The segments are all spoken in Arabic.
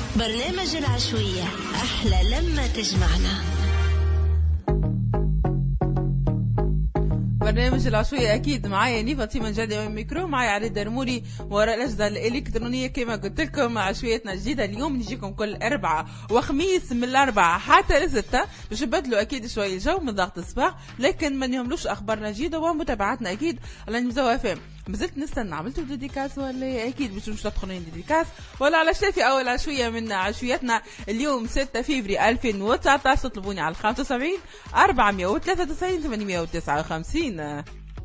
برنامج العشوية أحلى لما تجمعنا. برنامج العشوية أكيد معايا نيفا فاطمة جادي من الميكرو، معايا عريض درمولي وراء الأجهزة الإلكترونية. كما قلت لكم عشويتنا الجديدة اليوم نجيكم كل أربعة وخميس من الأربعة حتى لستة، باش نبدلوا أكيد شوية الجو من ضغط الصباح، لكن ما نهملوش أخبارنا جديدة ومتابعاتنا أكيد على نمزوة FM. مازلت نستنى عملتوا ديديكاس ولا اكيد مش تدخلون ديديكاس ولا على شافي اول عشويه من عشويتنا اليوم 6 فبراير 2019. تطلبوني على 75 493 859.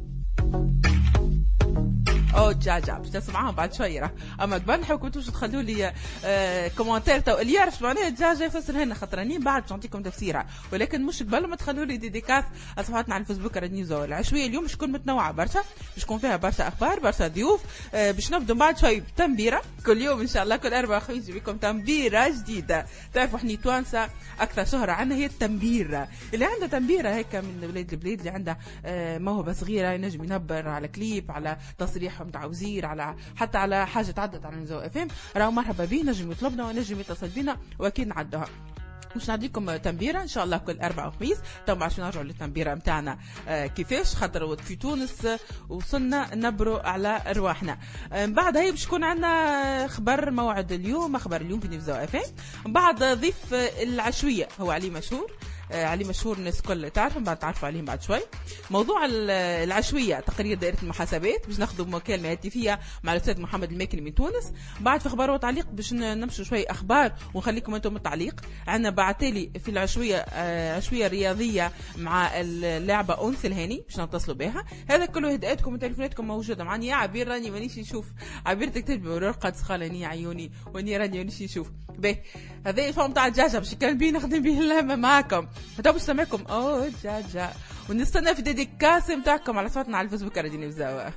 او جاجا باش تسمعهم بعد شويه. اما قبل نحبكم توش تخلوا لي كومنتير تو اللي يعرف معناها جاجا يفسر هنا خاطرني بعد باش نعطيكم تفسيرها، ولكن مش قبل ما تخلوا لي ديديكاس صفحتنا على الفيسبوك راد نيوز. العشويه اليوم باش تكون متنوعه برشا، باش تكون فيها برشا اخبار برشا ضيوف. باش نبدو بعد شوي بتنبيره كل يوم ان شاء الله، كل اربعاء وخميس بكم تنبيره جديده. تعرفوا احنا توانسه اكثر شهره عندنا هي التنبيره، اللي عنده تنبيره هيك من بلاد البلاد اللي عنده موهبه صغيره ينجم ينبر على كليب، على تصريح متاع وزير، على حتى على حاجه تعدت على نزو FM، راهو مرحبا به، نجم يطلبنا ونجم يتصل بنا واكيد نعدوها. مش نعطيكم تنبيره ان شاء الله كل اربعاء وخميس. تو باش نرجعوا للتنبيره نتاعنا كيفاش، خاطر في تونس وصلنا نبروا على ارواحنا. بعد هي باش يكون عندنا خبر موعد اليوم، اخبار اليوم في نيفزو FM. بعد ضيف العشويه هو علي مشهور. علي مشهور الناس كل تعرفوا، بعد تعرفوا عليهم بعد شوي. موضوع العشويه تقرير دائره المحاسبات، باش ناخذوا مكالمه هاتفيه مع الاستاذ محمد الماكلي من تونس. بعد في اخبار وتعليق باش نمشوا شوي اخبار ونخليكم انتم التعليق. عندنا بعتالي في العشويه عشويه رياضيه مع اللاعبه انس الهاني باش نتصلوا بها. هذا كله هداياتكم وتليفوناتكم موجوده معنا. يا عبير راني مانيش نشوف، عبير تكتب ورقه سخالني عيوني واني راني مانيش نشوف. باهي هذا الفهم تاع الدجاجه باش كان بيه نخدم به اللمه معاكم. هذا باش نسمعكم او دجاجه، ونستنى في ديديكاس نتاعكم على صوتنا على الفيسبوك راديو نيفزاوا.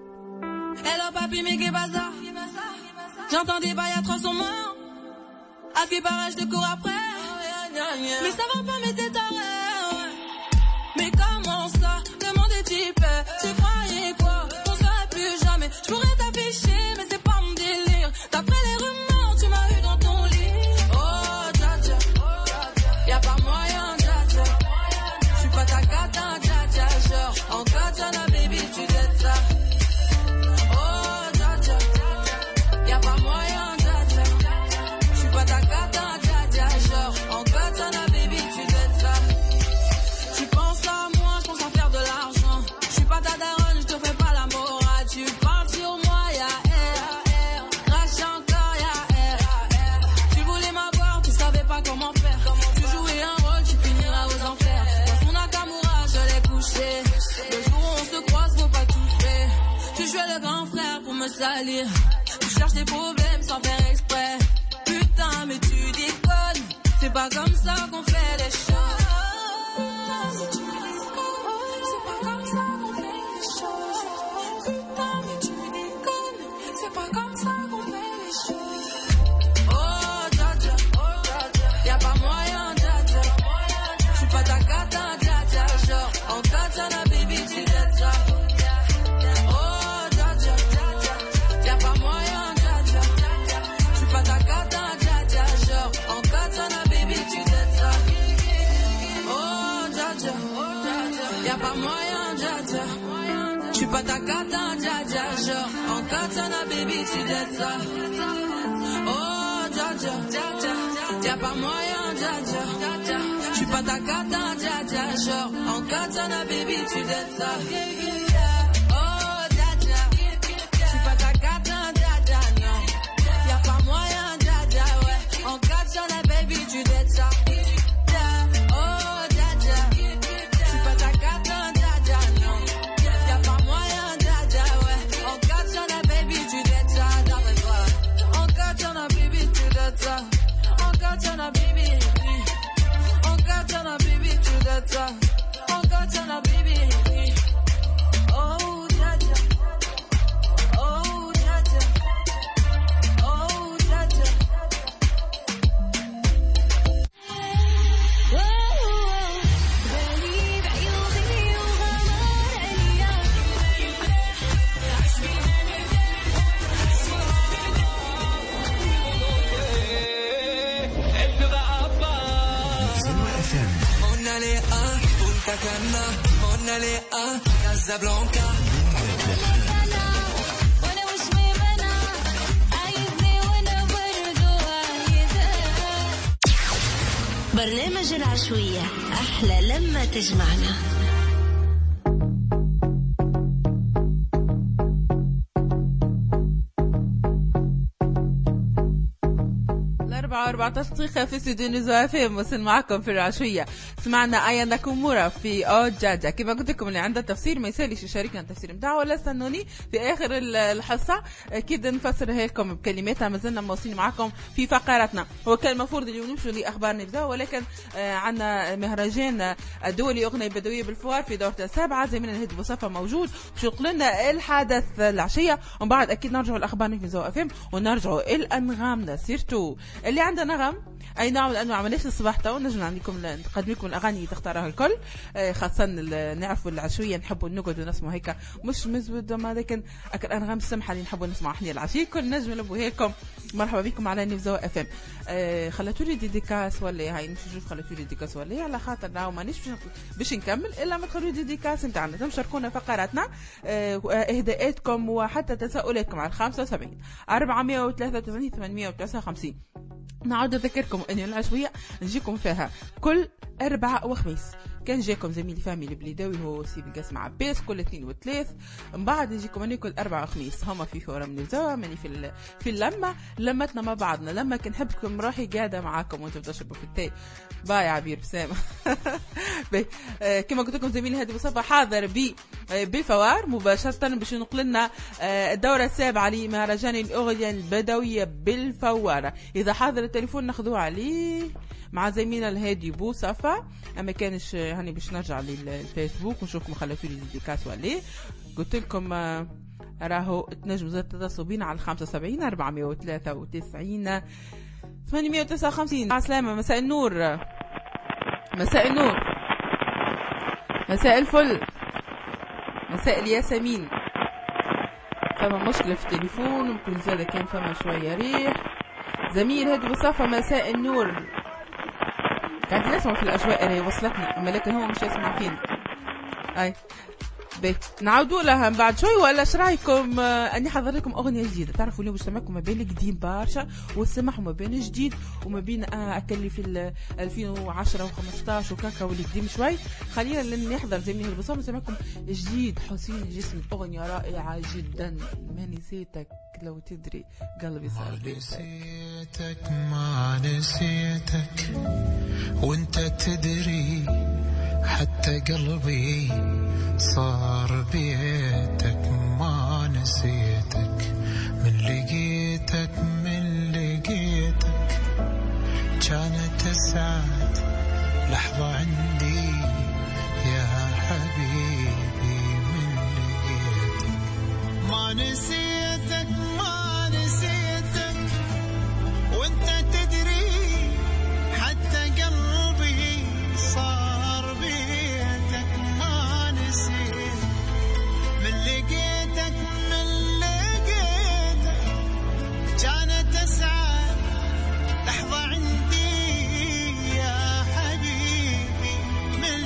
Hello papi mais qu'est bazar, j'entends des bails à 300 morts, à ce qui paraît je te cours après, mais ça va pas mais t'es taré, mais comment ça, demande des types, tu croyais quoi, on serait plus jamais, je pourrais t'afficher mais c'est pas mon délire, d'après les rumeurs tu m'as eu dans ton lit, oh dja dja, y'a pas moyen dja dja, j'suis pas ta gata dja dja, genre en katana baby tu t'aides ça. Salir, tu cherches des problèmes sans faire exprès. Putain mais tu déconnes, c'est pas comme ça qu'on fait les choses. Putain mais tu déconnes, c'est pas comme ça qu'on fait les choses. Putain mais tu déconnes, c'est pas comme ça qu'on fait les choses. Oh dja dja, y'a pas moyen dja dja, j'suis pas ta cata dja dja, genre en katana baby tu t'aides ça. Pas ta cata, dja dja, genre en katana baby tu dettes ça. Oh dja dja, y'a pas moyen dja dja, j'suis pas ta cata, dja dja, genre en katana baby tu dettes ça. Oh dja dja, j'suis pas ta cata, dja dja, non. Y'a pas moyen dja dja, ouais, en katana baby tu dettes ça. FM. Monalea, Punta Cana, Monalea, Casablanca. برنامج العشوية أحلى لما تجمعنا. 14 دقيقة في استوديو نزوة فهم. وصل معكم في العشوية. سمعنا آيا ناكامورا في أو جاجا. كما قلت لكم اللي عنده تفسير ما يساليش يشاركنا التفسير متاعه ولا استنوني في آخر الحصة أكيد نفسرها لكم بكلماتها. ما زلنا موصلين معكم في فقراتنا. هو كان المفروض اليوم نمشوا لأخبار نبذة ولكن عندنا مهرجان الدولي أغنية بدوية بالفوار في دورته السابعة. زميلنا الهدي بوصفة موجود شوق لنا الحدث العشية ومن بعد أكيد نرجعوا الأخبار نبذة FM ونرجعوا الأنغامنا سيرتو اللي عندنا نغم اي نوع من انواع عمليات الصباح تو نجم عندكم نقدم لكم الاغاني اللي تختارها الكل خاصه نعرفوا العشويه نحبوا نقعدوا نسمعوا هيك مش مزود ما لكن الانغام السمحه اللي نحبوا نسمعوا احنا العشيه كل نجم نلبوا هيكم. مرحبا بكم على نيفزو FM. خلاتوا لي ديديكاس ولا هاي مش نشوف خلاتوا لي ديديكاس ولا على خاطر راهو مانيش باش نكمل الا ما تخلوا ديديكاس نتاعنا تشاركونا فقراتنا اهداءاتكم وحتى تساؤلاتكم على 75 493 859. نعود نذكركم ان العشوية نجيكم فيها كل أربعاء وخميس. كان جاكم زميلي فهمي البليداوي هو سيد القاسم عباس كل 2 و3. من بعد نجيكم اني كل 4 وخميس هما في فورم نزوة ماني في اللمة لمتنا مع بعضنا لما كنحبكم روحي قاعدة معاكم وانتم تشربوا في التاي. باي عبير بسامة. كما قلت لكم زميلي هادي مصطفى حاضر بالفوار مباشرة باش نقل لنا الدورة السابعة لمهرجان الأغنية البدوية بالفوارة. إذا حاضر التليفون ناخذوه عليه مع زميلنا الهادي بوصفة. اما كانش هاني باش نرجع للفيسبوك ونشوفكم خلاتوا لي ديديكاس ولا قلت لكم راهو تنجموا زاد تتصلوا بينا على 75 493 859. عسلامة. مساء النور. مساء النور. مساء الفل. مساء الياسمين. فما مشكلة في التليفون ممكن زادة كان فما شوية ريح. زميل هادي بصفة مساء النور. قاعد نسمع في الأجواء اللي وصلتني لكن هو مش يسمع فينا. أي نعودوا لها بعد شوي ولا ايش رايكم؟ اني حضر لكم اغنيه جديده. تعرفوا اليوم باش نسمعكم ما بين القديم برشا والسمح وما بين الجديد وما بين اكلي في 2010 و15 وكاكا واللي قديم شوي. خلينا نحضر زي ما البصام نسمعكم جديد حسين الجسم اغنيه رائعه جدا. ما نسيتك لو تدري قلبي صار نسيتك ما نسيتك وانت تدري حتى قلبي صار بيتك. ما نسيتك من لقيتك كانت أسعد لحظة عندي يا حبيبي من لقيتك. ما نسيتك وانت تدري حتى قلبي صار بيتك. ما نسيت من لقيتك كانت أسعد لحظة عندي يا حبيبي من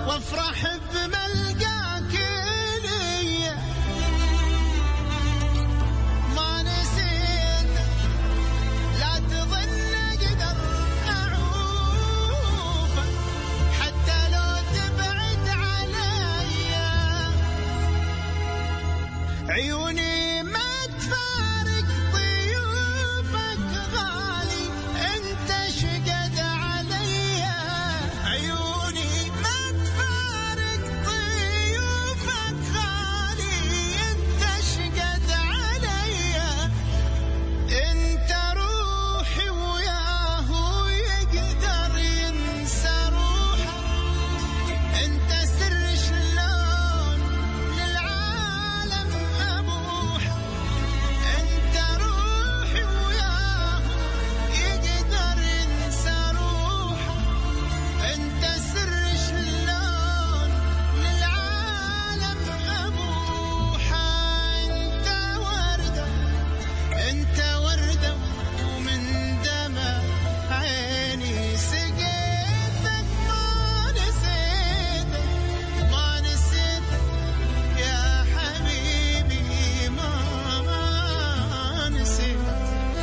وافرح بملقاك لي، ما نسيت لا تظن اقدر اعوفك حتى لو تبعد علي، عيوني ما تفارق ضيوفك غالي، انت شقد علي، عيوني ما تفارق ضيوفك غالي، انت شقد علي، انت روحي وياه يقدر ينسى روحه، انت سر شلون للعالم ابوح، انت روحي وياه يقدر ينسى روحه، انت سر شلون للعالم ابوحه، انت وردة ومن دمع عيني سقيتك، ما نسيتك يا حبيبي، ما نسيتك.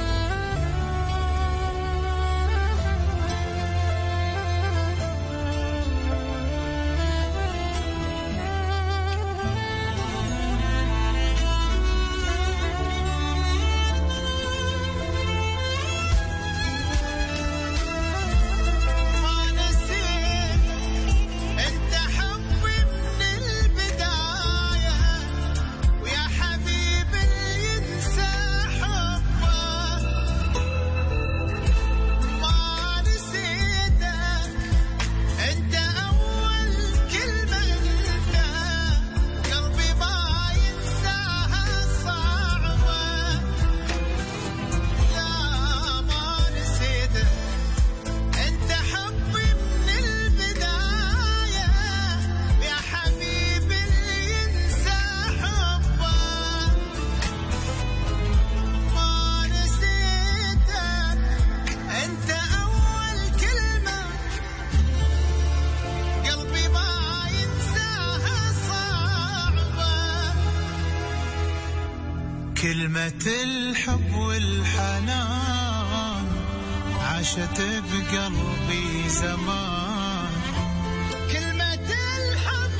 ما نسيت انت حبي من البداية، ويا حبيبي اللي ينسى حبه، ما نسيتك انت اول كلمة قلتها، قلبي ما ينساها صعبة، لا ما نسيتك انت حبي من البداية، يا حبيبي اللي ينسى حبه، ما نسيتك انت اول كلمة قلبي ما ينساها صعبة، كلمة الحب والحنان عاشت بقلبي زمان، كلمة الحب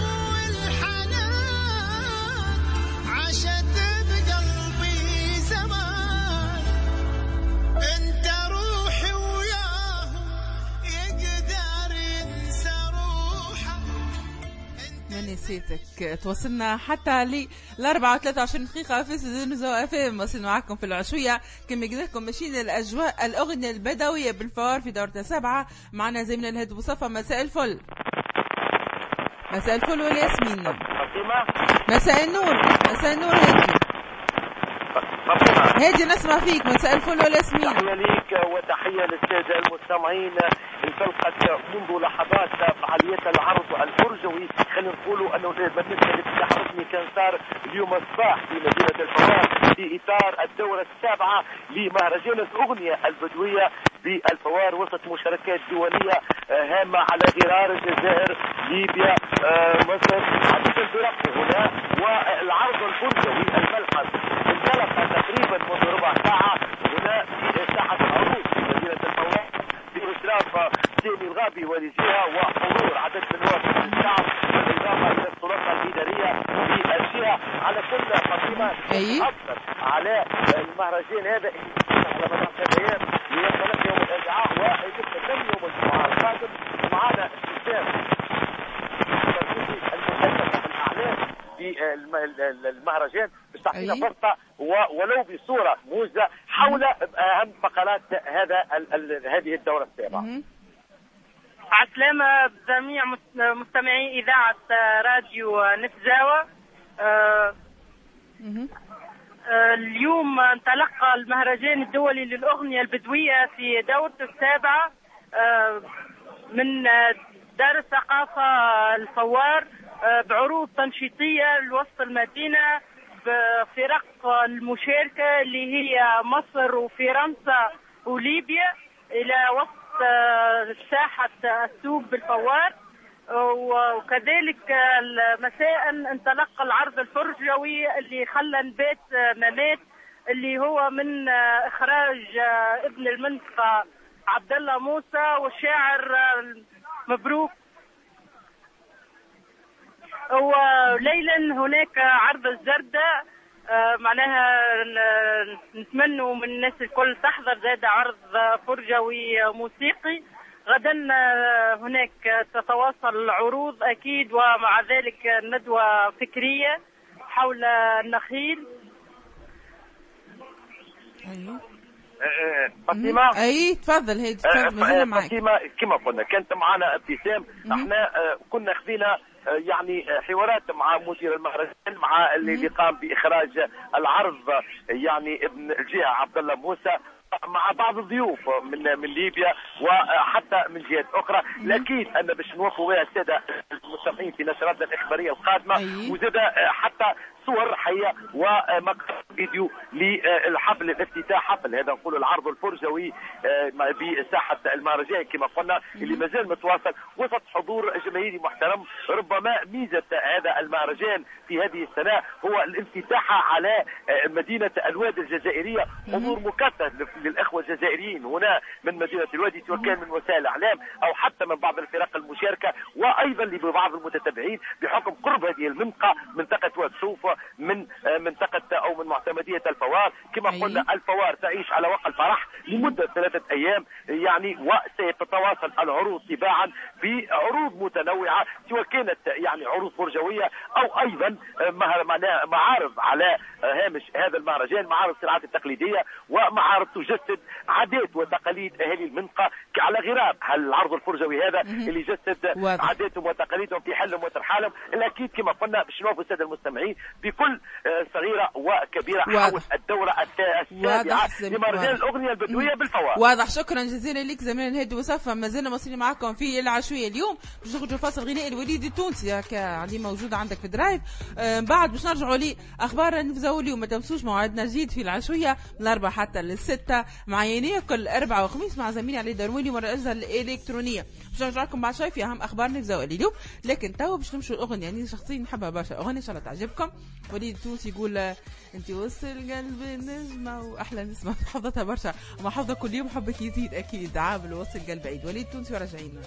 والحنان عاشت بقلبي زمان، انت روحي وياه يقدر ينسى روحه، ما نسيتك. توصلنا حتى ل 24 دقيقة في استوديو نزوة FM. وصلنا معكم في العشوية كما قلت لكم ماشيين الأجواء الأغنية البدوية بالفار في دورة 7. معنا زميلنا الهدى مصطفى. مساء الفل. مساء الفل والياسمين. فاطمة. مساء النور. مساء النور هادي. فاطمة. هادي نسمع فيك. مساء الفل والياسمين. تحية ليك وتحية للسادة المستمعين. انطلقت منذ لحظات فعاليات العرض الفرجوي، خلينا نقولوا انه بالنسبه لاتحاد حسني كان صار اليوم الصباح في مدينه الفوار في اطار الدوره 7 لمهرجان الاغنيه البدويه بالفوار وسط مشاركات دوليه هامه على غرار الجزائر، ليبيا، مصر، عدد الفرق هنا. والعرض الفرجوي الملحظ انطلق تقريبا منذ ربع ساعه هنا في ساحه العروض في مدينه الفوار بإشراف سامي الغابي ولجهة وحضور عدد من وافد الشعب بالإضافة إلى السلطة الإدارية في الجهة. على كل فاطمة أكثر على المهرجان هذا على مدار 3 أيام لينطلق يوم الأربعاء ويستتم يوم الجمعة القادم. معنا استخدام المكثف الأعلام في المهرجان باش تعطينا فرصة ولو بصورة موجزة حول أهم فقرات هذه الدورة 7. عسلامة بجميع مستمعي إذاعة راديو نفزاوة. اليوم انطلق المهرجان الدولي للأغنية البدوية في دورة 7 من دار الثقافة الفوار بعروض تنشيطية لوسط المدينة بفرق المشاركة اللي هي مصر وفرنسا وليبيا إلى وسط ساحة السوق بالفوار. وكذلك مساء انطلق العرض الفرجوي اللي خلى نبات ممات، اللي هو من إخراج ابن المنطقة عبد الله موسى والشاعر مبروك. وليلا هناك عرض الزردة، معناها نتمنوا من الناس الكل تحضر زاد عرض فرجوي موسيقي. غدا هناك تتواصل العروض أكيد، ومع ذلك ندوة فكرية حول النخيل. فاطمة اي تفضل، هي تفضل مازلنا معك. فاطمة كما قلنا كانت معنا ابتسام، احنا كنا خذينا يعني حوارات مع مدير المهرجان، مع اللي قام باخراج العرض يعني ابن الجهه عبد الله موسى، مع بعض الضيوف من ليبيا وحتى من جهات اخرى. الاكيد ان باش نوفوا بها الساده المستمعين في نشراتنا الاخباريه القادمه، وزاد حتى صور حيه ومقطع فيديو للحفل الافتتاح، حفل هذا نقول العرض الفرجوي بساحه المهرجان كما قلنا، اللي مازال متواصل وسط حضور جماهيري محترم. ربما ميزه هذا المهرجان في هذه السنه هو الافتتاح على مدينه الوادي الجزائريه، حضور مكثف للاخوه الجزائريين هنا من مدينه الوادي، سواء كان من وسائل الاعلام او حتى من بعض الفرق المشاركه، وايضا لبعض المتتبعين بحكم قرب هذه المنطقه، منطقه واد سوف، من منطقه او من معتمديه الفوار. كما قلنا الفوار تعيش على وقع الفرح لمده 3 ايام يعني، وستتواصل العروض تباعا بعروض متنوعه، سواء كانت يعني عروض فرجويه او ايضا معارض على هامش هذا المهرجان، معارض الصناعات التقليديه ومعارض تجسد عادات وتقاليد اهالي المنطقه على غرار العرض الفرجوي هذا اللي يجسد عاداتهم وتقاليدهم في حلهم وترحالهم. الاكيد كما قلنا باش نوفوا الساده المستمعين بكل صغيره وكبيره حول الدوره السابعه لمهرجان الاغنيه البدويه بالفوار. واضح. شكرا جزيلا لك زميلنا الهادي وصفا. ما زلنا مصرين معكم في العشويه اليوم، باش نخرجوا فاصل غنائي الوليد التونسي اللي موجود عندك في درايف. بعد باش نرجعوا لي اخبار نفزوا اليوم. ما تنسوش موعدنا جديد في العشويه من 4 حتى ل6 مع يناير كل 4 وخميس مع زميلي علي درويني والأجهزة الإلكترونية. باش نرجع لكم بعد شوي في أهم أخبار نفزوا اليوم، لكن تو باش نمشوا الأغنية يعني شخصيا نحبها برشا، أغنية إن شاء الله تعجبكم. وليد التونسي يقول أنت وصل قلبي نجمة، وأحلى نسمة حفظتها برشا، ما حفظة كل يوم حبك يزيد أكيد. عامل وصل قلب عيد. وليد التونسي وراجعين.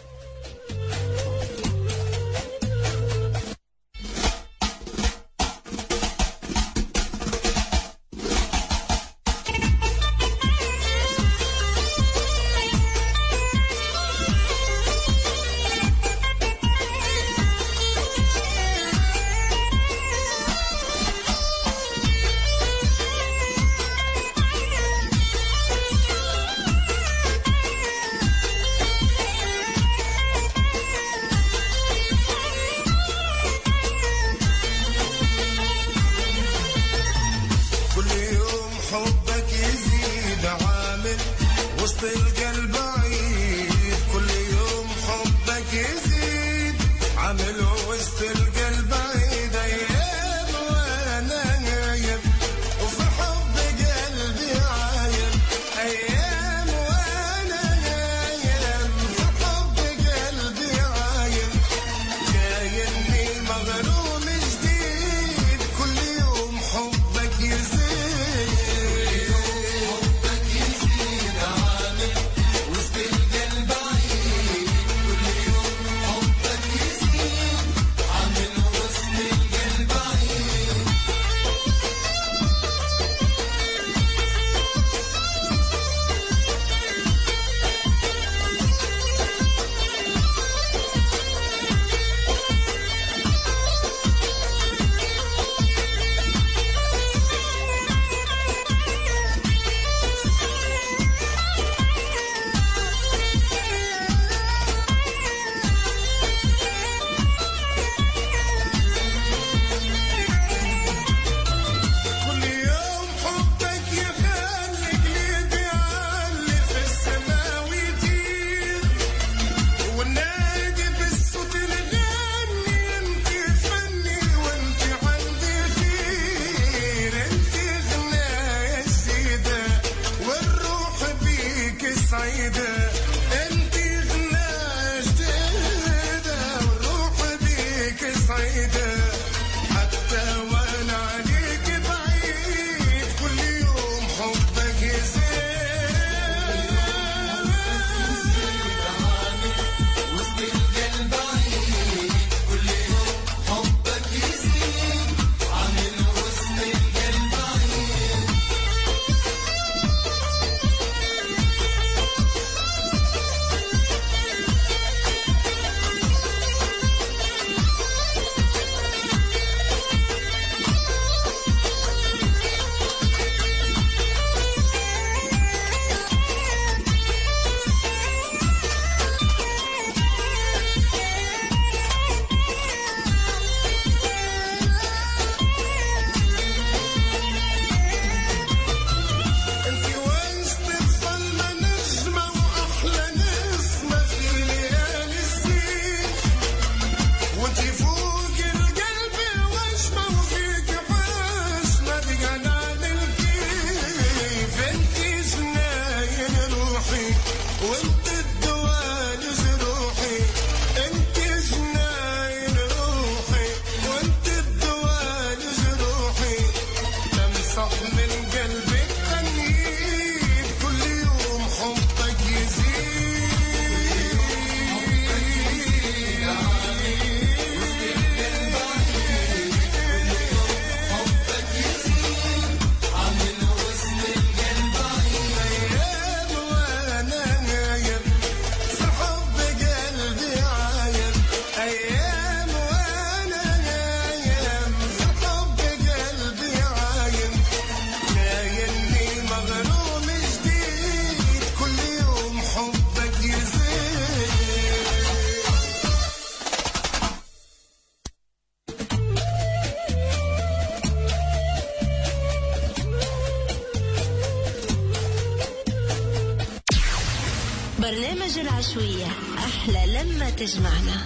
برنامج العشوية أحلى لما تجمعنا.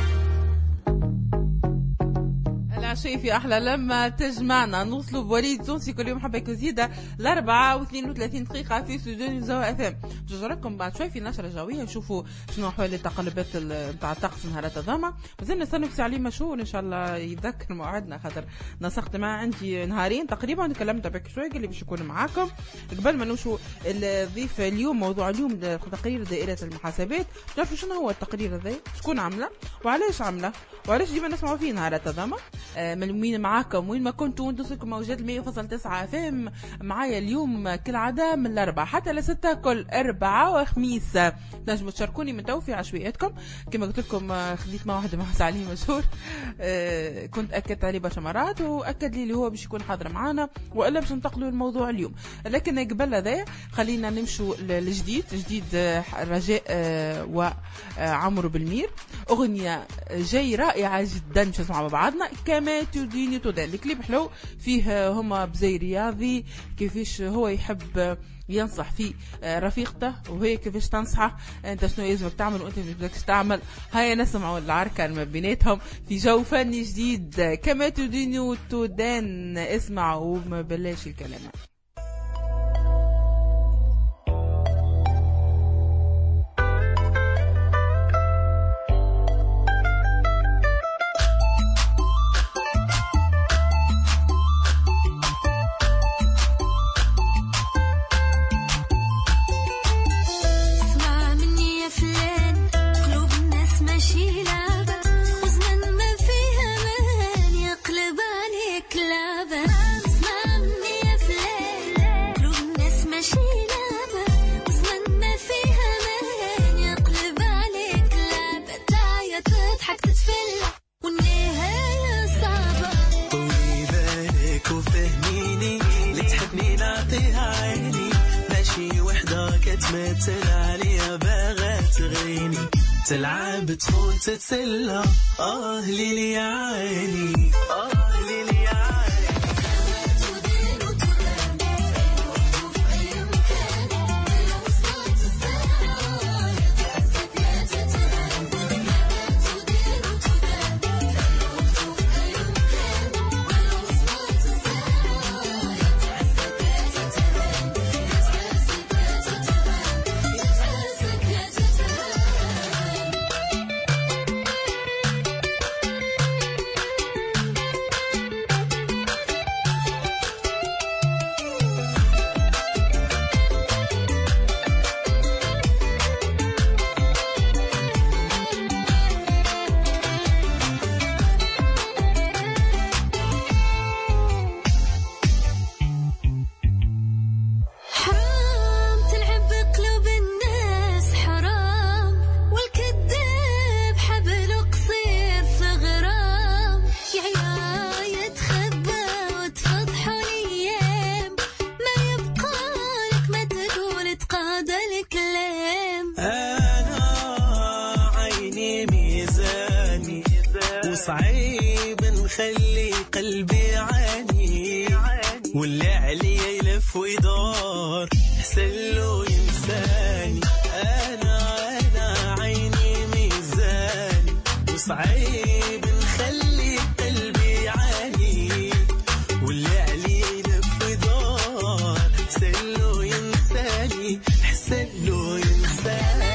العشية في أحلى لما تجمعنا نوصلوا بوليد تونسي كل يوم حبة كزيدة 4:32 دقيقة في استوديو زوا اف ام. نجربكم بعد شوي في نشرة جوية نشوفوا شنو أحوال التقلبات نتاع الطقس نهارات الظما. مازلنا نستنوا في علي مشهور إن شاء الله يتذكر موعدنا خاطر نسقت معاه عندي نهارين تقريبا تكلمت بك شوي قال لي باش يكون معاكم. قبل ما نمشوا الضيف اليوم موضوع اليوم تقرير دائرة المحاسبات. تعرفوا شنو هو التقرير هذا؟ شكون عمله وعلاش عمله وعلاش ديما نسمعوا فيه نهارات الظما؟ ملمين معاكم وين ما كنتوا وانتم موجات 100.9 FM معايا اليوم كالعادة من الأربعة حتى لستة كل أربعة وخميس. تنجموا تشاركوني من تو في عشوائياتكم كما قلت لكم. خديت مع واحد مع علي مشهور كنت أكدت عليه برشا مرات وأكد لي اللي هو باش يكون حاضر معانا وإلا باش ننتقلوا الموضوع اليوم. لكن قبل هذا خلينا نمشوا للجديد رجاء وعمرو بالمير. أغنية جاي رائعة جدا مش نسمعها مع بعضنا كما تدين تدان. الكليب حلو فيه هما بزي رياضي كيفاش هو يحب ينصح فيه رفيقته وهي كيفاش تنصحه انت شنو يلزمك تعمل وانت مش بدكش تعمل. هيا نسمعوا العركة ما بيناتهم في جو فني جديد كما تدين تدان. اسمعوا وما بلاش الكلام. تلعب تخون تتسلى ليلي يا عيني ليلي يا عيني. صعيب نخلي قلبي يعاني واللي علي يلف ويدور حسلو ينساني. أنا عيني ميزاني وصعيب نخلي قلبي يعاني واللي علي يلف ويدور حسلو ينساني حسلو ينساني.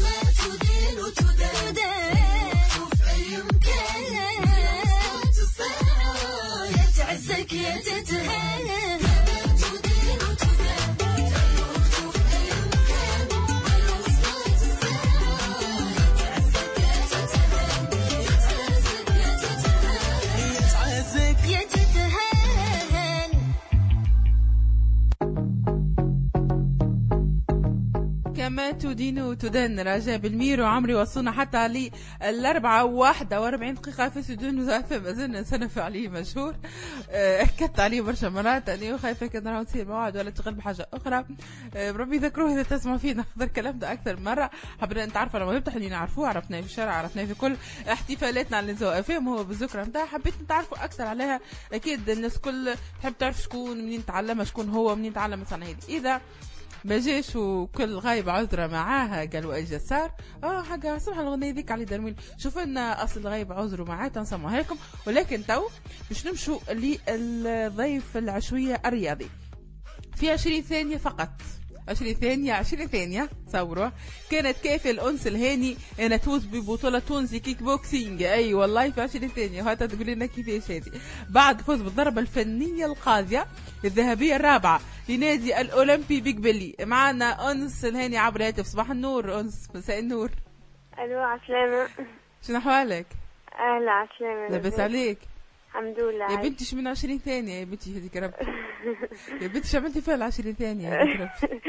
كما تدين وتدان رجاء بالمير وعمري وصلنا حتى لي 4:41 دقيقة في سودان وزعفة ما زلنا نسنف عليه مشهور. أكدت عليه برشا مرات أني خايفة كنا راهو تصير موعد ولا تشغل بحاجة أخرى. ربي يذكروه إذا تسمع فينا نقدر الكلام ده أكثر مرة. حبنا نتعرف على موهبة اللي نعرفوه عرفناه في الشارع عرفناه في كل احتفالاتنا على زو اف ام هو بالذكرى نتاع حبيت نتعرفوا أكثر عليها. أكيد الناس كل تحب تعرف شكون منين تعلم شكون هو منين تعلم الصنعة هذه. إذا ما جاش وكل غايب عذره معاها قالوا اجا صار حاجه سمح الاغنيه ذيك علي درميل. شوف لنا اصل الغايب عذره معاه تنسمعها لكم. ولكن تو باش نمشوا للضيف العشويه الرياضي في 20 ثانيه فقط. 20 ثانية تصوروا كانت كافية الأنس الهاني أنا تفوز ببطولة تونسي كيك بوكسينج. أي والله في 20 ثانية وهذا تقول لنا كيفاش هذه بعد فوز بالضربة الفنية القاضية الذهبية الرابعة لنادي الأولمبي بقبلي. معنا أنس الهاني عبر الهاتف. صباح النور أنس. مساء النور. ألو عسلامة. شنو أحوالك؟ أهلا عسلامة. لاباس عليك؟ الحمد لله. يا بنتي شو من 20 ثانية يا بنتي هذيك ربي. يا بنتي شو عملتي فيها 20 ثانية هذيك ربي؟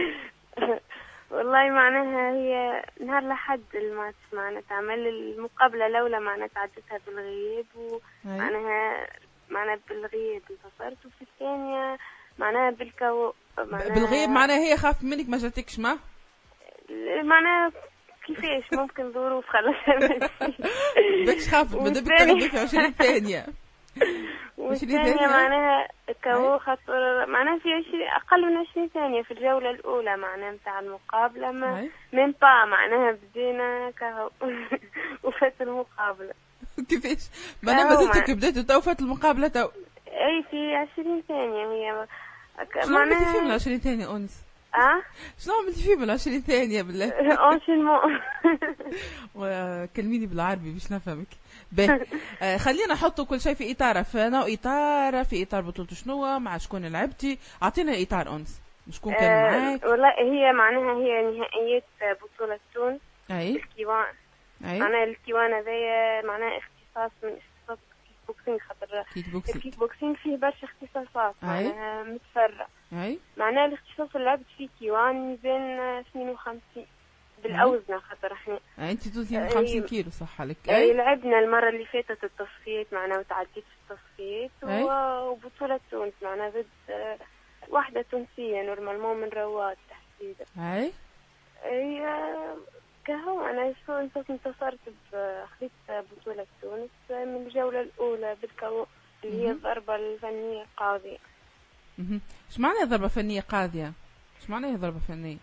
والله معناها هي نهار لحد الماتش معناها تعمل المقابلة الأولى معناها تعدتها بالغياب ومعناها بالغياب انتصرت وفي الثانية معناها بالكو بالغياب معناها هي خاف منك ما جاتكش معناها كيفاش ممكن ظروف خلتها بكش خافت ما دبك تغلبي في 20 ثانية. والثانية معناها كو خطر معناها في أقل من 20 ثانية في الجولة الأولى معناها متاع المقابلة من معناها بدينا كهو وفات المقابلة. كيفاش؟ معناها ما زلتك بديتوا تو فات المقابلة تو؟ أي في 20 ثانية هي شنو عملتي فيه من 20 ثانية أنس؟ شنو عملتي فيه من 20 ثانية بالله؟ انشينمون. كلميني بالعربي باش نفهمك. باهي خلينا نحطوا كل شيء في إطاره. في إطار بطولة شنو مع شكون لعبتي؟ أعطينا الإطار أنس. شكون كان معاك؟ والله هي معناها هي نهائيات بطولة تونس. أي. الكيوان. أي. معناها الكيوان هذايا معناها اختصاص من اختصاص كيك بوكسينج خاطر الكيك بوكسينج فيه برشا اختصاصات معناها متفرع. أي. معناها الاختصاص اللي لعبت فيه كيوان ميزان 52 بالأوزنة خاطر احنا. أنت توزني 50 كيلو صح عليك. أي لعبنا المرة اللي فاتت التصفيات معناها وتعديت في التصفيات وبطولة تونس معناها ضد واحدة تونسية نورمالمون من رواد تحديدا. أي. كهو أنا انتصرت خذيت بطولة تونس من الجولة الأولى بالكو اللي هي الضربة الفنية القاضية. ايش معنى ضربة فنية قاضية؟ ايش معنى ضربة فنية؟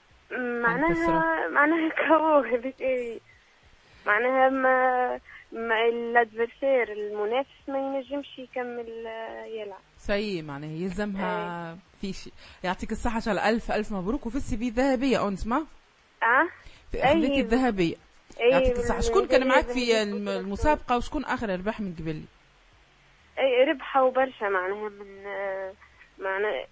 معناها كهو هذيك معناها ما الادفيرسير المنافس ما ينجمش يكمل يلعب. سي معناها يلزمها في شيء. يعطيك الصحة شال ألف مبروك وفي السي في ذهبية أنس ما؟ أخذتي الذهبية. يعطيك الصحة. شكون كان معك في المسابقة وشكون آخر ربح من قبل؟ أي ربحوا برشا معناها من معناها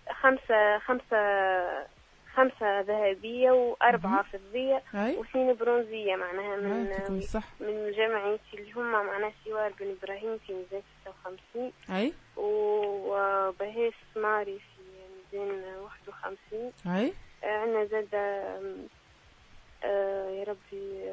خمسة ذهبية وأربعة فضية واثنين برونزية معناها من جمعيتي اللي هم معناها سوار بن إبراهيم في ميزان 56. أي. وبهيس ماري في ميزان 51. أي. عندنا زاد يا ربي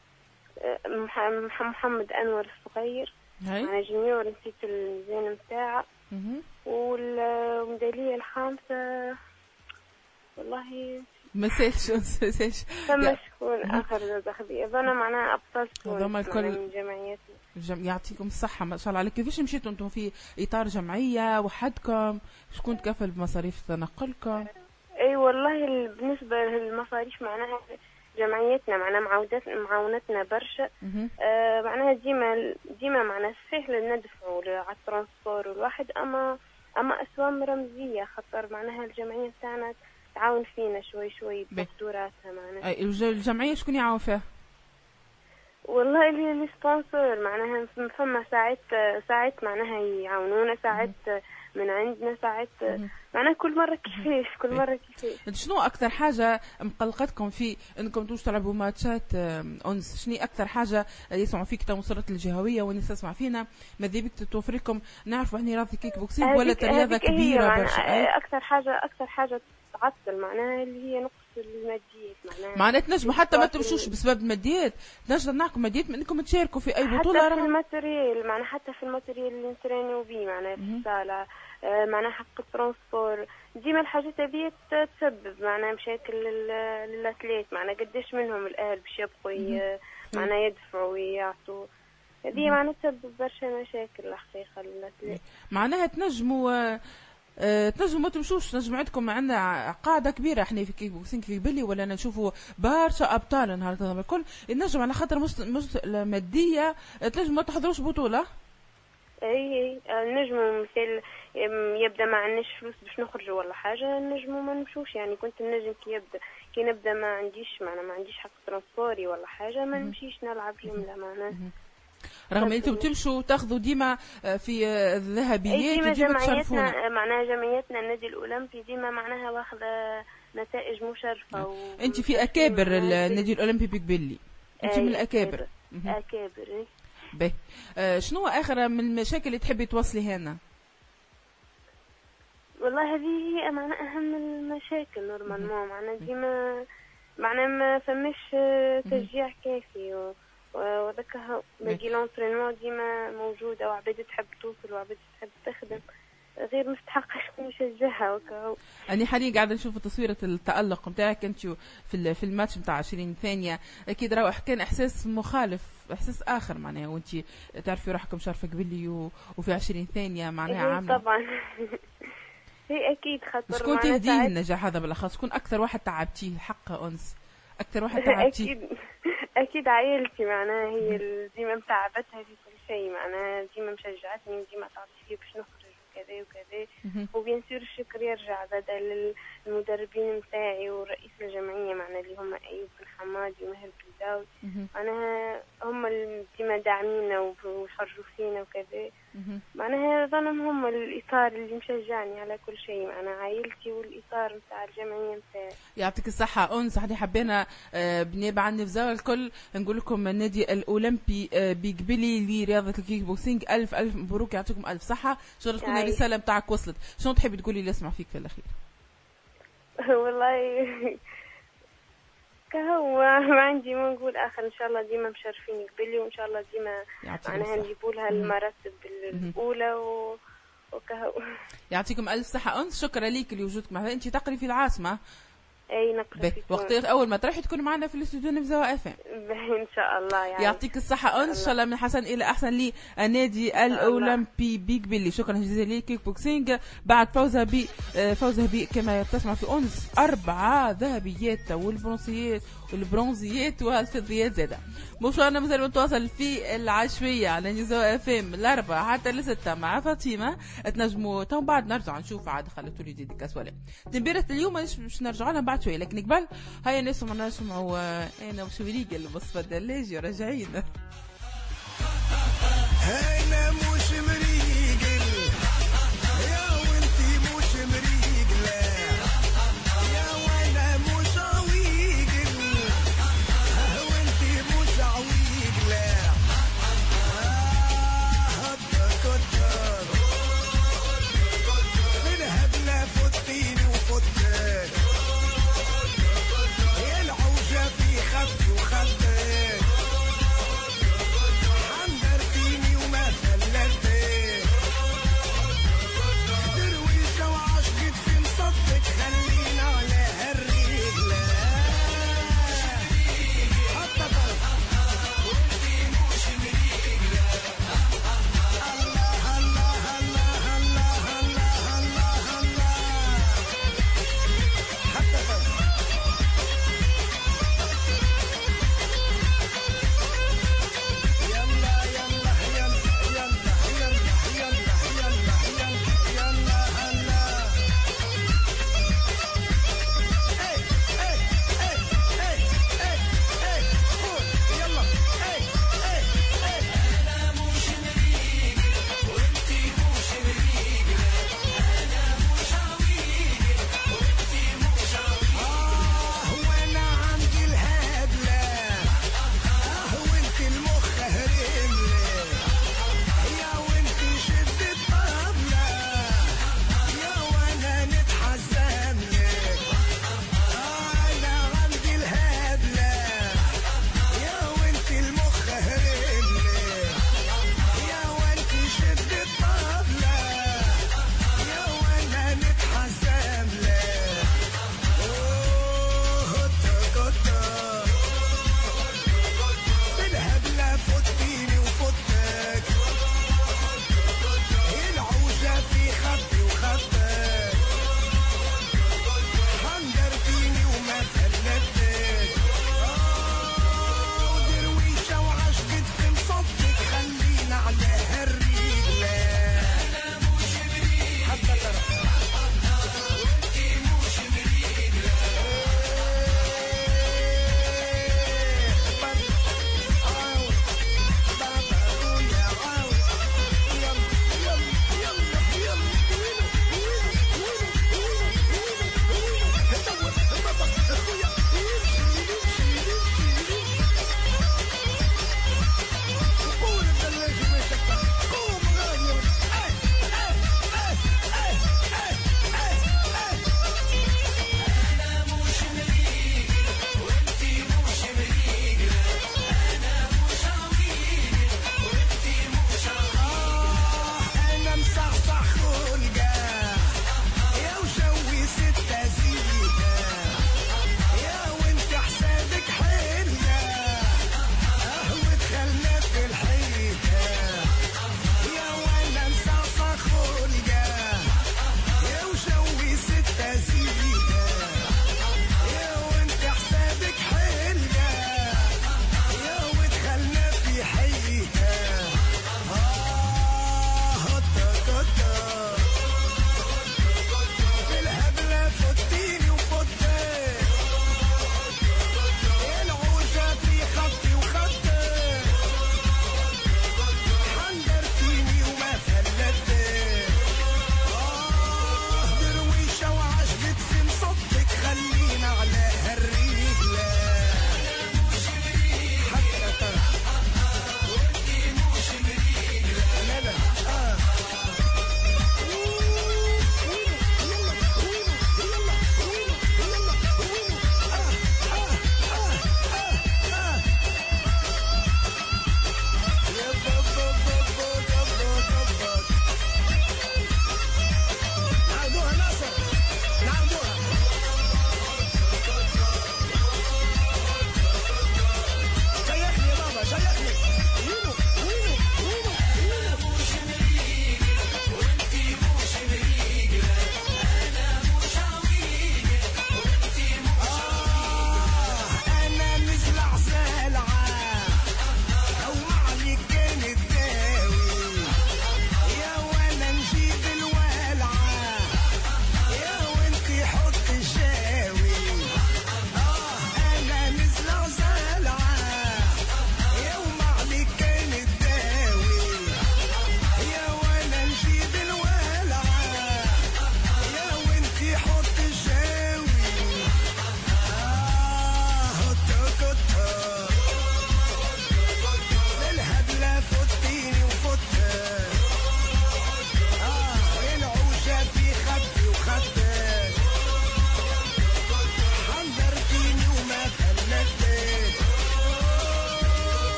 محمد أنور الصغير معناها جونيور نسيت الميزان متاعه. والميدالية الخامسة والله مساش ثم شكون آخر زاد أخذي أظن معناها أبطال تونس من جمعيتنا. يعطيكم الصحة ما شاء الله عليك. كيفاش مشيتوا أنتم في إطار جمعية وحدكم؟ شكون تكفل بمصاريف تنقلكم؟ أي والله بالنسبة للمصاريف معناها جمعيتنا معناها معاونتنا برشا. معناها ديما معناها سهل ندفعوا على الترانسبور والواحد أما أسوام رمزية خاطر معناها الجمعية تاعنا تعاون فينا شوي بدوراتها معناها. الجمعية شكون يعاون فيها؟ والله اللي سبونسور معناها فما ساعات معناها يعاونونا ساعات من عندنا ساعات معناها كل مرة كيفاش. شنو أكثر حاجة مقلقتكم في أنكم توش تلعبوا ماتشات أنس؟ شنو أكثر حاجة يسمعوا فيك تمصرات الجهوية والناس تسمع فينا ماذا بك تتوفر لكم نعرفوا إحنا راضي كيك بوكسينج ولا رياضة كبيرة برشا؟ أكثر حاجة تعطل معناها اللي هي نقص الماديات معناها تنجموا حتى ما تمشوش بسبب الماديات تنجم معكم ماديات انكم تشاركوا في اي بطوله حتى في الماتريال معناها حتى في الماتريال اللي نترينيو بيه معناها في الصاله معناها حق الترانسبور ديما الحاجات هذه تسبب معناها مشاكل للأثليت معناها قديش منهم الأهل باش يبقوا معناها يدفعوا ويعطوا هذه معناها تسبب برشا مشاكل الحقيقة للأثليت. معناها تنجموا تنجموا ما تمشوش، نجم عندكم عندنا قاعده كبيره احنا في كيك بوكسينغ في بلي، ولا نشوفوا برشا ابطال النهار هذا الكل. نجم على خاطر مش ماديه تنجم ما تحضروش بطوله. اي نجموا مثال يبدا ما عندناش فلوس باش نخرجوا ولا حاجه، نجموا ما نمشوش. يعني كنت نجم كي نبدا ما عنديش حق ترانسبوري ولا حاجه، ما نمشيش نلعب جمله معناها. رغم انتم تمشوا تاخذوا ديما في الذهبيات وديما تشرفونا. معناها جمعيتنا النادي الاولمبي ديما معناها واخذه نتائج مشرفه. انت في اكابر النادي الاولمبي بقبلي، انت من الاكابر. اكابر. باهي. شنو اخر من المشاكل اللي تحبي توصلي هنا؟ والله هذه هي معناها اهم المشاكل نورمالمون. معناها ديما معناها ما فماش تشجيع كافي، وذاك باقي لونترينمون ديما موجوده، وعباد تحب توصل وعباد تحب تخدم، غير مستحقش نشجعها وكا. أنا حاليا قاعدة نشوف تصويرة التألق نتاعك أنت في الماتش نتاع 20 ثانية. أكيد راح كان إحساس مخالف، إحساس آخر معناها، وأنت تعرفي روحكم شارفة قبلي وفي 20 ثانية معناها عاملة. طبعا هي أكيد خاطر شكون تهديه النجاح هذا بالأخص؟ شكون أكثر واحد تعبتيه حقه أنس؟ أكثر واحد تعبتيه؟ أكيد عائلتي معناها هي ديما متعبتها في كل شيء، معناها ديما مشجعتني وديما تعطي باش نخرج وكذا وكذا. وبيان سور الشكر يرجع زاد للمدربين نتاعي ورئيس الجمعية معناها اللي هما أيوب بن حمادي ومهر بن داود. معناها هما اللي ديما داعمينا ويخرجوا فينا وكذا. معناها ظنهم هما الإطار اللي مشجعني على كل شيء، معناها عائلتي والإطار نتاع الجمعية نتاعي. يعطيك الصحة أنس. احنا حبينا بنيابة عن نفزاوة الكل نقول لكم النادي الأولمبي بقبلي لرياضة الكيك بوكسينغ ألف مبروك، يعطيكم ألف صحة. شو تكون الرسالة متاعك وصلت؟ شنو تحبي تقولي اللي اسمع فيك في الأخير؟ والله كهو ما عندي ما نقول آخر. إن شاء الله ديما مشرفين قبلي، وإن شاء الله ديما معناها نجيبوا لها المراتب الأولى وكهو. يعطيكم ألف صحة أنس. شكرا ليك لوجودك معنا. أنت تقري في العاصمة؟ اي نقرا في وقت اول ما تروحي تكون معنا في الاستوديو نفزاوة اف ام ان شاء الله. يعني يعطيك الصحه ان شاء الله من حسن الى احسن لي النادي الاولمبي بيقبلي. شكرا جزيلا لك كيك بوكسينغ بعد فوزها بي كما تسمع في انس 4 ذهبيات والبرونزيات والفضيات زاده. مشوارنا مازال متواصل في العشويه على نيزو اف ام 4 حتى 6 مع فاطمه. تنجموا تو بعد نرجع نشوف عاد خلتوا لي ديكاس ولا تنبيره اليوم باش نرجع لها بعد شويه، لكن قبل هيا نسمعوا انا وشويريق اللي بصفة دلاجي راجعين. انا مش مريقل يا وانتي مش مريقل يا وانا مش عويقل وانتي مش عويقل كتر من هبلة فتيني وفتك العوجة في خد وخدك حنرتيني وما فلت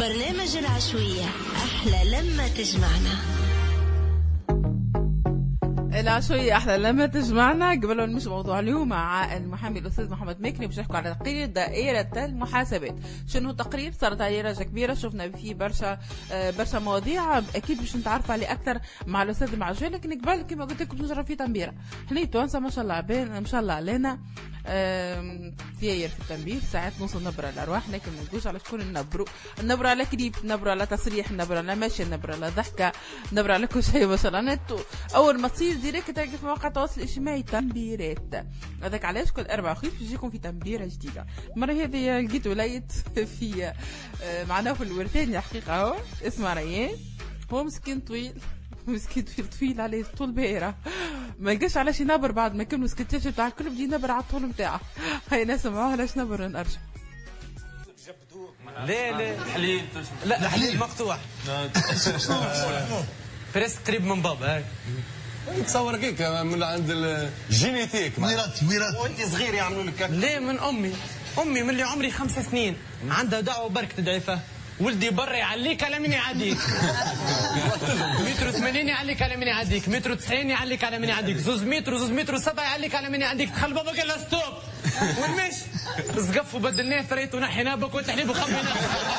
برنامج العشوية أحلى لما تجمعنا. العشوية أحلى لما تجمعنا. قبل نمشي موضوع اليوم مع المحامي الأستاذ محمد مكني باش نحكوا على تقرير دائرة المحاسبات. شنو تقرير صارت عليه رجة كبيرة، شفنا فيه برشا مواضيع أكيد باش نتعرف عليه أكثر مع الأستاذ معجون. لكن قبل كما قلت لكم نجرب في تنبيرة. حنا توانسة ما شاء الله ما شاء الله علينا تياير في التنبيه ساعات نوصل نبرة الأرواح، لكن ما نقولش على شكون نبرة على كليب، نبرة على تصريح، نبرة على مشي، نبرة على ضحكة، نبرة على كل شيء ما شاء الله. أول ما تصير ديريكت تلقى في مواقع التواصل الاجتماعي تنبيرات. هذاك علاش كل 4 خميس بيجيكم في تنبيرة جديدة. المرة هذه لقيت ولاية في معناه في الورثاني حقيقة هو اسمه ريان، هو مسكين طويل طويل عليه طول بيرة، ما لقاش علاش ينبر بعد ما كملوا سكتاش بتاع الكل بدي ينبر على الطول نتاعه. هاي ناس معاه علاش نبر نرجع. لا حليل، لا حليل مقطوع بريس قريب من بابا. هاي تصور هيك من عند الجينيتيك ويرات وانت صغير يعملوا لك. ليه من امي من اللي عمري 5 سنين عندها دعوه برك تدعي فيها. ولدي برا يعليك على من يعديك. 1.80 متر يعليك على من يعديك، 1.90 متر يعليك على من يعديك، 2 متر 7 يعليك على من يعديك. دخل بابا قال له ستوب ونمشي. سقف وبدلناه ثريت ونحيناه بك وتحليب وخميناه.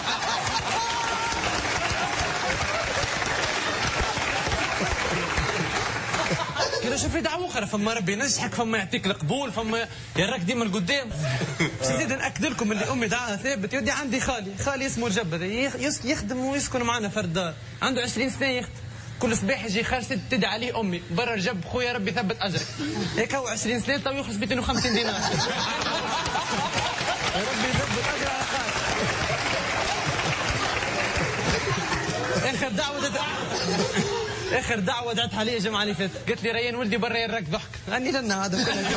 كده شوف لي دعوه اخرى، فما ربي ينجحك، فما يعطيك القبول، فما يراك ديما لقدام. باش نزيد ناكد لكم اللي امي دعاها ثابت. يودي عندي خالي اسمه الجبد يخدم ويسكن معنا في الدار، عنده 20 سنه يخدم. كل صباح يجي خارج تدعي عليه امي برا الجب خويا ربي ثبت اجرك. هيك هو 20 سنه تو يخلص 250 دينار. ربي يثبت اجرك على خالي. اخر دعوه دعتها لي الجمعه اللي فاتت، قالت لي ريان ولدي برا يراك ضحك. غني لنا هذا كله.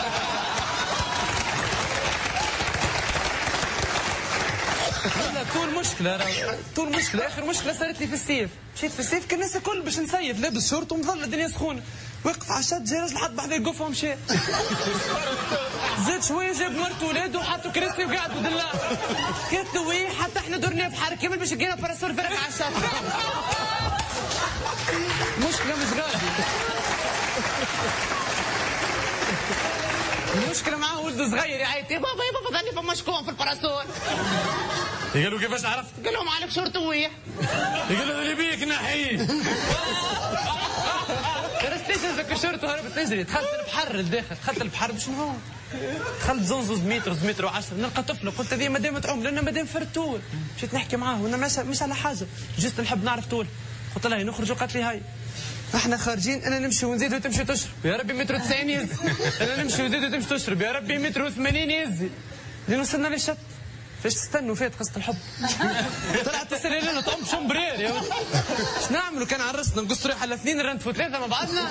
لا طول مشكله اخر مشكله صارت لي في السيف. مشيت في السيف كان الناس الكل باش نسيف، لابس شورت ومظل الدنيا سخونه، وقف على الشط جا راجل حط بحذا القفه ومشى. زاد شويه جاب مرته ولاده وحطوا كراسي وقعدوا دلع. قالت له ويه حتى احنا درنا بحر كامل باش لقينا باراسول فرق على الشط. مشكلة مش غادي. المشكلة معاه ولد صغير يعيط يا بابا ظني فما شكون في الباراسول. قالوا كيفاش عرفت؟ قال لهم عليك شرطة وياه. قال له اللي بيك نحيه. رستيش هذاك الشرطة وهربت نجري، دخلت البحر لداخل، دخلت البحر باش نعوم. دخلت زون 2 متر 2 متر و10 نلقى طفله، قلت هذه مدام تعوم لان مدام فرتول. مشيت نحكي معاه وانا مش على حاجة، جست نحب نعرف طول. قلت لها نخرجوا، قالت لي هاي احنا خارجين انا نمشي ونزيد وتمشي تشرب يا ربي 1.90 متر يهز. انا نمشي ونزيد وتمشي تشرب يا ربي 1.80 متر يهز. لين وصلنا للشط فاش تستنوا فات قصة الحب. طلعت تسالي لنا طعم شمبرير يا ولد. اش نعملوا كان عرسنا نقص ريحه على 2 نرنتفوا 3 مع بعضنا.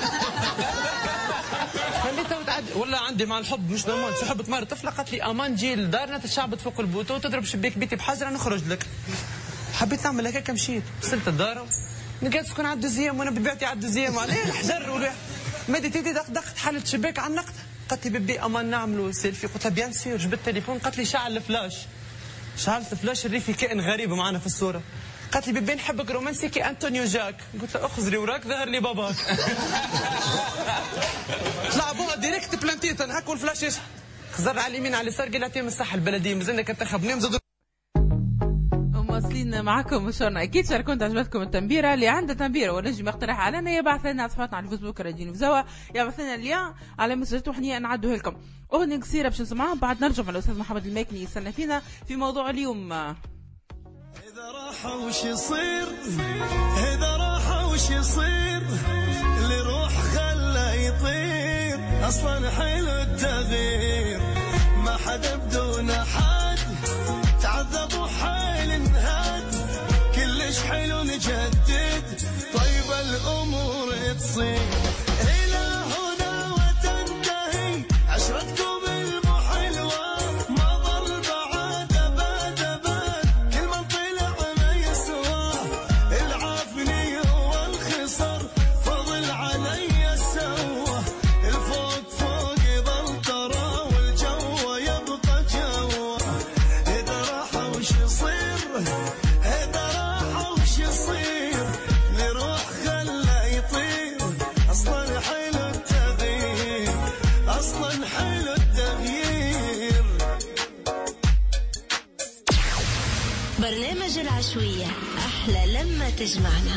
خليتها وتعدي والله عندي مع الحب مش نورمال. شو حبت مرة طفله قالت لي امان جي لدارنا تتشعبط فوق البوطه وتضرب شباك بيتي بحجره نخرج لك. حبيت نعمل هكاك مشيت وصلت الدار لقيت سكون على الدوزيام وانا بطبيعتي على الدوزيام عليه الحجر والواحد مديت يدي دقت حلت شباك على النقطه. قالت لي بيبي امان نعملوا سيلفي. قلت لها بيان سير. جبت التليفون قالت لي شعل الفلاش. شعلت الفلاش الريفي كائن غريب معنا في الصوره. قالت لي بيبي نحبك رومانسي كي انطونيو جاك. قلت لها اخزري وراك ظهر لي باباك. طلع بوها ديريكت بلانتيت انا هكا والفلاش يشحن. خزر على اليمين على اليسار قال لها تيم الصحه البلديه مازلنا كنتخبنا مزاد. واصلين معكم مشارنا. اكيد شاركونا عجبتكم التنبيره. اللي عنده تنبيره ونجم يقترح علينا يبعث لنا على صفحتنا على الفيسبوك راديو نفزوا، يبعث لنا اللين على مسجات وحنيه نعدوها لكم. اغنيه قصيره باش نسمعها بعد نرجع مع الاستاذ محمد الماكني يستنى فينا في موضوع اليوم. اذا راح وش يصير، اذا راح وش يصير، اللي روح خله يطير. اصلا حلو التغيير، ما حدا بدون حد تعذب وحيل انهد. كلش حلو نجدد، طيب الامور تصير الى هنا وتنتهي. عشرتكم المحلوه ما ظل بعد ابد كل من طلع ما يسوى. العافني هو الخسر فضل علي سوى. الفوق فوق يظل ترى والجو يبقى جوا. اذا راح وش يصير، اذا العشوية أحلى لما تجمعنا.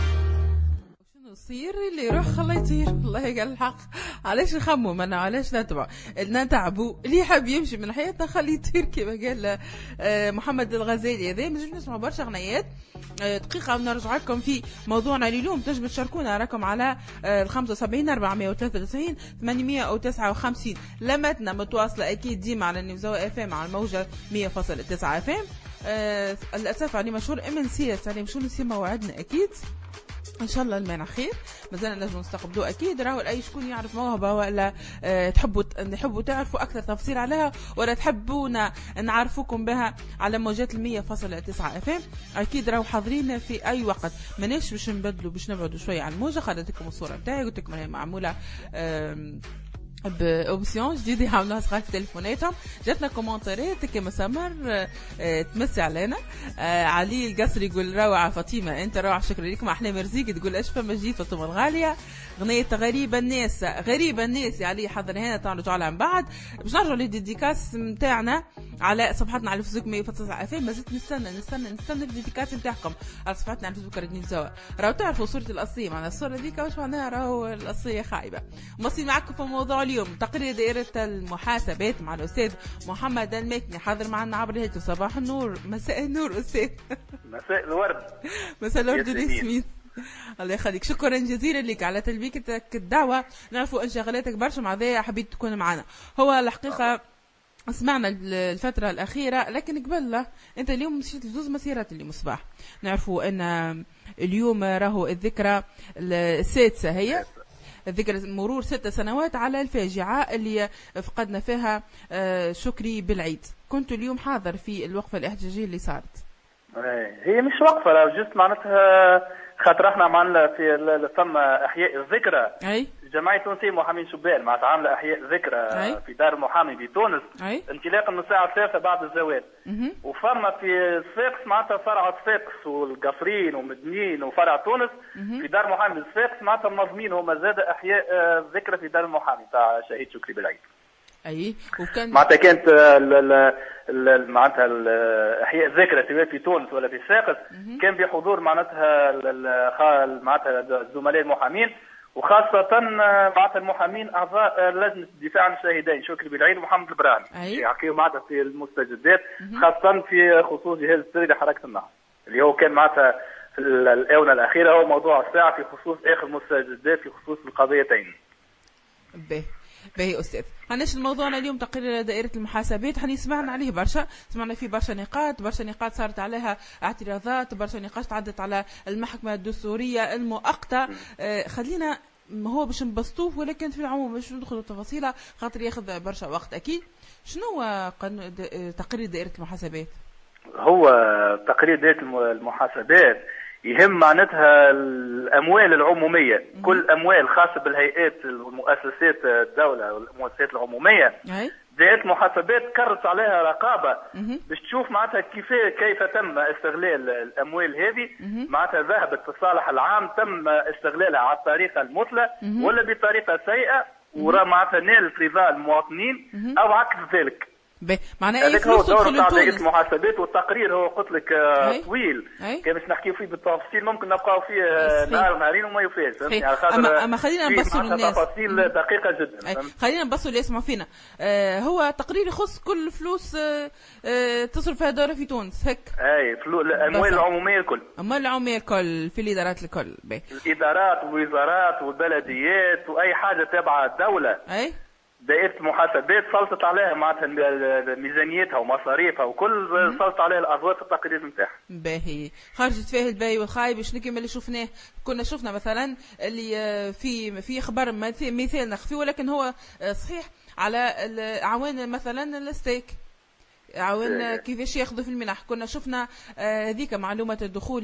يصير اللي يروح خليه يطير. والله قال الحق. علاش نخمم انا علاش نتعبوا اللي يحب يمشي من حياتنا خليه يطير كما قال محمد الغزالي. هذا مازلنا نسمعوا برشا غنيات. دقيقة ونرجع لكم في موضوعنا اليوم. تنجم تشاركونا راكم على 75 493 859. لمتنا متواصلة أكيد ديما على النيوزو اف ام على الموجة 100.9 اف ام. للأسف علي مشهور نسيت علي مشهور نسي موعدنا أكيد. ان شاء الله المانع خير. مازال نجم نستقبلوه اكيد. راهو اي شكون يعرف موهبه ولا تحبوا تعرفوا اكثر تفصيل عليها ولا تحبونا نعرفوكم بها على موجات 100.9 اف ام اكيد راهو حاضرين في اي وقت. ماناش باش نبدلوا باش نبعدوا شويه عن الموجه. خليتكم الصوره نتاعي قلت لكم هي معموله باوبسيون جديده عملوها صغار في تليفوناتهم. جاتنا كومنتارات كما سمر تمسي علينا. علي القصري يقول روعه فاطمه انت روعه شكرا لكم. احلام رزيق تقول اشفى مجيد فاطمه الغاليه. غنية غريبة الناس يا علي حضر هنا تعالوا على من بعد باش نرجعوا للديديكاس نتاعنا على صفحتنا على الفيسبوك 100.9 اف ام. مازلت نستنى الديديكاس نتاعكم على صفحتنا على الفيسبوك راديو نزوا. راهو تعرفوا صورتي الأصلية معنا الصورة ذيك واش معناها راهو الأصلية خايبة. مصير معكم في موضوع اليوم تقرير دائرة المحاسبات مع الأستاذ محمد المكني حاضر معنا عبر الهاتف. صباح النور مساء النور أستاذ. مساء الورد. مساء الورد والياسمين. الله يخليك. شكرا جزيلا لك على تلبيتك الدعوة. نعرفوا انشغالاتك برشا مع ذا حبيت تكون معنا. هو الحقيقة سمعنا الفترة الأخيرة لكن قبل أنت اليوم مشيت لزوز مسيرات اليوم صباح. نعرفوا أن اليوم راهو الذكرى السادسة هي ذكرى مرور 6 سنوات على الفاجعة اللي فقدنا فيها شكري بالعيد. كنت اليوم حاضر في الوقفة الاحتجاجية اللي صارت. هي مش وقفة راه جست معناتها خاطر احنا معنا في ثم احياء الذكرى. اي جمعيه تونسيه محامين شبان معناتها عامله احياء ذكرى في دار المحامي بتونس انطلاقا من الساعه 3 بعد الزوال. وفما في صفاقس معناتها فرع صفاقس والقصرين ومدنين وفرع تونس في دار محامي صفاقس معناتها منظمين هما زاد احياء ذكرى في دار المحامي تاع شهيد شكري بالعيد. اي وكان معناتها كانت معناتها احياء ذكرى سواء في تونس ولا في صفاقس كان بحضور معناتها الزملاء المحامين وخاصة معناتها المحامين أعضاء لجنة الدفاع عن الشهيدين شكري بالعيد ومحمد البراهني يحكيوا معناتها في المستجدات خاصة في خصوص جهاز السري لحركة النهضة اللي هو كان معناتها في الآونة الأخيرة هو موضوع الساعة في خصوص آخر المستجدات في خصوص القضيتين. باهي أستاذ. هنش الموضوعنا اليوم تقرير دائرة المحاسبات. حني سمعنا عليه برشا. سمعنا فيه برشا نقاط صارت عليها اعتراضات برشا نقاش تعدت على المحكمة الدستورية المؤقتة. خلينا هو باش نبسطوه ولكن في العموم باش ندخلوا تفاصيلها خاطر ياخذ برشا وقت أكيد. شنو هو تقرير دائرة المحاسبات؟ هو تقرير دائرة المحاسبات يهم معناتها الأموال العمومية كل أموال خاصة بالهيئات والمؤسسات الدولة والمؤسسات العمومية. دائرة المحاسبات كرت عليها رقابة باش تشوف معناتها كيف تم استغلال الأموال هذه معناتها ذهبت في الصالح العام تم استغلالها على الطريقة المثلى ولا بطريقة سيئة ورا معناتها نالت رضا المواطنين أو عكس ذلك. معناها هذاك هو دور تاع دائرة المحاسبات والتقرير هو قلت لك طويل كان باش نحكيو فيه بالتفاصيل ممكن نبقاو فيه نهار ونهارين وما يوفاش يعني اما خلينا نبصوا للناس تفاصيل دقيقه جدا. خلينا نبصوا اللي يسمعوا فينا. هو تقرير يخص كل فلوس تصرف فيها دوله في تونس هيك. الاموال العموميه الكل اموال العموميه الكل في الادارات الكل الادارات والوزارات والبلديات واي حاجه تابعه الدوله. دائرة المحاسبات سلطت عليها معناتها ميزانيتها ومصاريفها وكل سلطت عليها الأضواء في التقرير نتاعها. باهي خرجت فيه الباهي والخايب باش نكمل اللي شفناه. كنا شفنا مثلا اللي في خبر مثال نخفيه ولكن هو صحيح على عوان مثلا الستيك عوان كيفاش ياخذوا في المنح. كنا شفنا هذيك معلومة الدخول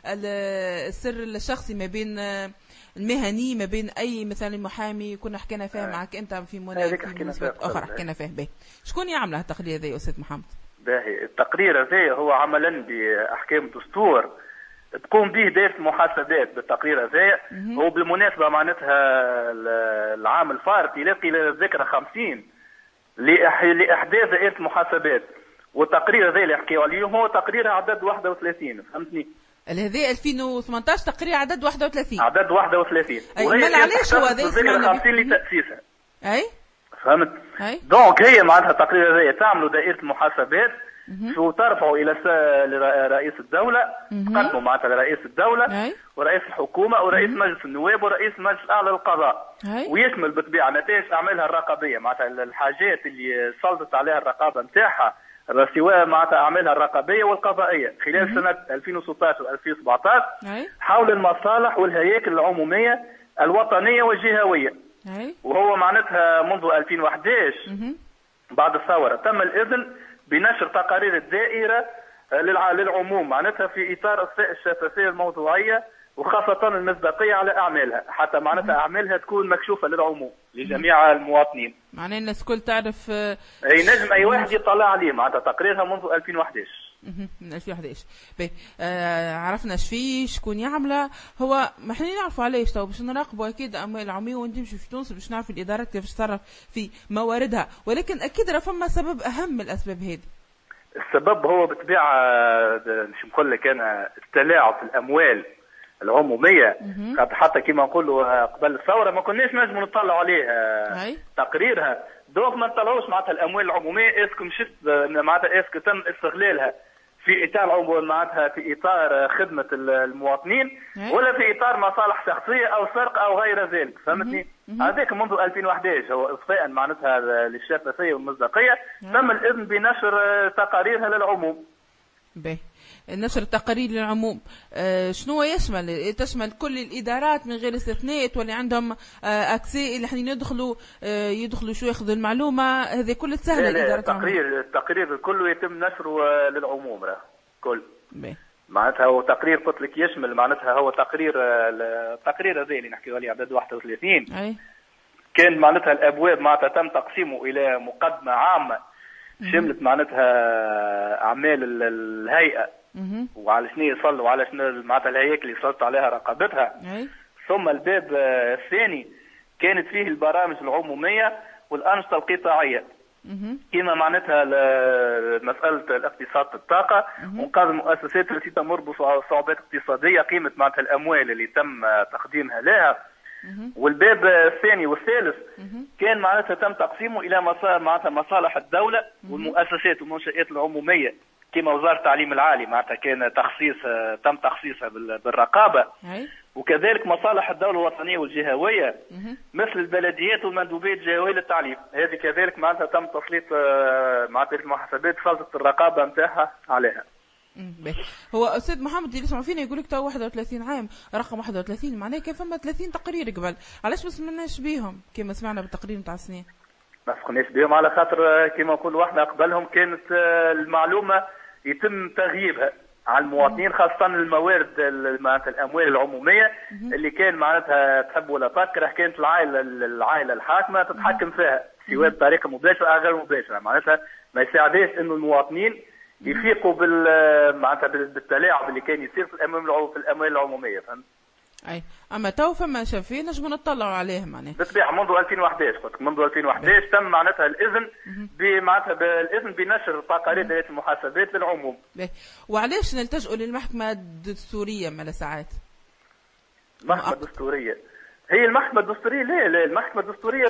للسر الشخصي ما بين المهني ما بين اي مثلا محامي كنا حكينا فيها معك انت في مناسبات اخرى حكينا فيها. باهي شكون يعمل التقرير هذا يا استاذ محمد؟ باهي التقرير هذا هو عملا باحكام الدستور تقوم به دائرة المحاسبات بالتقرير هذا. هو بالمناسبة معناتها العام الفارط يلاقي الذكرى 50 لإحداث دائرة المحاسبات والتقرير هذا اللي يحكيوا عليه هو تقرير عدد 31 فهمتني؟ هذا 2018 تقرير عدد 31 عدد 31 مال علاش هو هذا اسمه 50 لتأسيسها اي فهمت؟ دونك هي معناتها التقرير هذا تعملوا دائرة المحاسبات شو ترفعوا الى رئيس الدولة تقدموا معناتها لرئيس الدولة ورئيس الحكومة ورئيس مجلس النواب ورئيس مجلس الاعلى للقضاء ويشمل بالطبيعة نتائج اعمالها الرقابية معناتها الحاجات اللي سلطت عليها الرقابة نتاعها سواء معناتها اعمالها الرقابية والقضائية خلال سنة 2016 و 2017 حول المصالح والهياكل العمومية الوطنية والجهوية وهو معناتها منذ 2011 بعد الثورة تم الإذن بنشر تقارير الدائرة للعموم معناتها في إطار الشفافية الموضوعية وخاصة المصداقية على أعمالها حتى معناتها أعمالها تكون مكشوفة للعموم لجميع المواطنين. معناه الناس كل تعرف أي نجم أي واحد يطلع عليه معناتها تقريرها منذ 2011. من 2011 عرفنا شفيه شكون يعمله هو ما احنا نعرفوا علاش تو باش نراقبوا اكيد اموال العموميه ونمشي في تونس باش نعرفوا الادارات كيفاش تصرف في مواردها ولكن اكيد راه فما سبب اهم من الاسباب هذه. السبب هو بالطبيعه باش نقول لك انا التلاعب في الاموال العموميه حتى كما نقولوا قبل الثوره ما كناش نجموا نطلعوا عليه تقريرها دوك ما نطلعوش معناتها الاموال العموميه اسكو مشت معناتها اسكو تم استغلالها في اطار معناتها في اطار خدمه المواطنين ولا في اطار مصالح شخصيه او سرقه او غير ذلك فهمتني؟ هذاك منذ 2011 هو اضفاء معناتها للشفافيه والمصداقيه تم الاذن بنشر تقاريرها للعموم. باهي نشر التقارير للعموم شنو يشمل؟ تشمل كل الادارات من غير استثناء واللي عندهم اكسي اللي حين يدخلوا شو ياخذوا المعلومه هذه كل سهله الادارات. التقرير كله يتم نشره للعموم راه كل معناتها هو تقرير قلت لك يشمل معناتها هو التقرير هذا اللي نحكيو عليه عدد 31 كان معناتها الابواب معناتها تم تقسيمه الى مقدمه عامه شملت معناتها اعمال الهيئه وعلى شنو يصلوا وعلى شنو معناتها الهياكل اللي صلت عليها رقابتها ثم الباب الثاني كانت فيه البرامج العموميه والانشطه القطاعيه كما معناتها مساله الاقتصاد الطاقه وانقاذ المؤسسات التي تمر بصعوبات اقتصاديه قيمه معناتها الاموال اللي تم تقديمها لها والباب الثاني والثالث كان معناتها تم تقسيمه الى معناتها مصالح الدوله والمؤسسات والمنشآت العموميه كما وزاره التعليم العالي معناتها كان تم تخصيصها بالرقابه وكذلك مصالح الدوله الوطنيه والجهويه مثل البلديات والمندوبيات الجهويه للتعليم هذه كذلك معناتها تم تسليط معناتها المحاسبات سلطه الرقابه نتاعها عليها. هو استاذ محمد اللي يسمع فينا يقول لك تو 31 عام رقم 31 معناه كان فما 30 تقرير قبل علاش ما سمعناش بيهم كما سمعنا بالتقرير نتاع السنين؟ ما سمعناش بيهم على خاطر كما نقولوا احنا قبلهم كانت المعلومه يتم تغييبها على المواطنين خاصه الموارد معناتها الاموال العموميه اللي كان معناتها تحب ولا تكره كانت العائله الحاكمه تتحكم فيها سواء بطريقه مباشره او غير مباشره معناتها ما يساعدش انه المواطنين يفيقوا معناتها بالتلاعب اللي كان يصير في الاموال العموميه فهمت؟ اي اما تو فما شافين نجموا نطلعوا عليه معناها بالطبيعه منذ 2011 قلت منذ 2011 تم معناتها الاذن معناتها بالاذن بنشر تقارير دائره المحاسبات للعموم. وعلاش نلتجئوا للمحكمه الدستوريه مال ساعات؟ المحكمه الدستوريه هي المحكمة الدستورية لا المحكمة الدستورية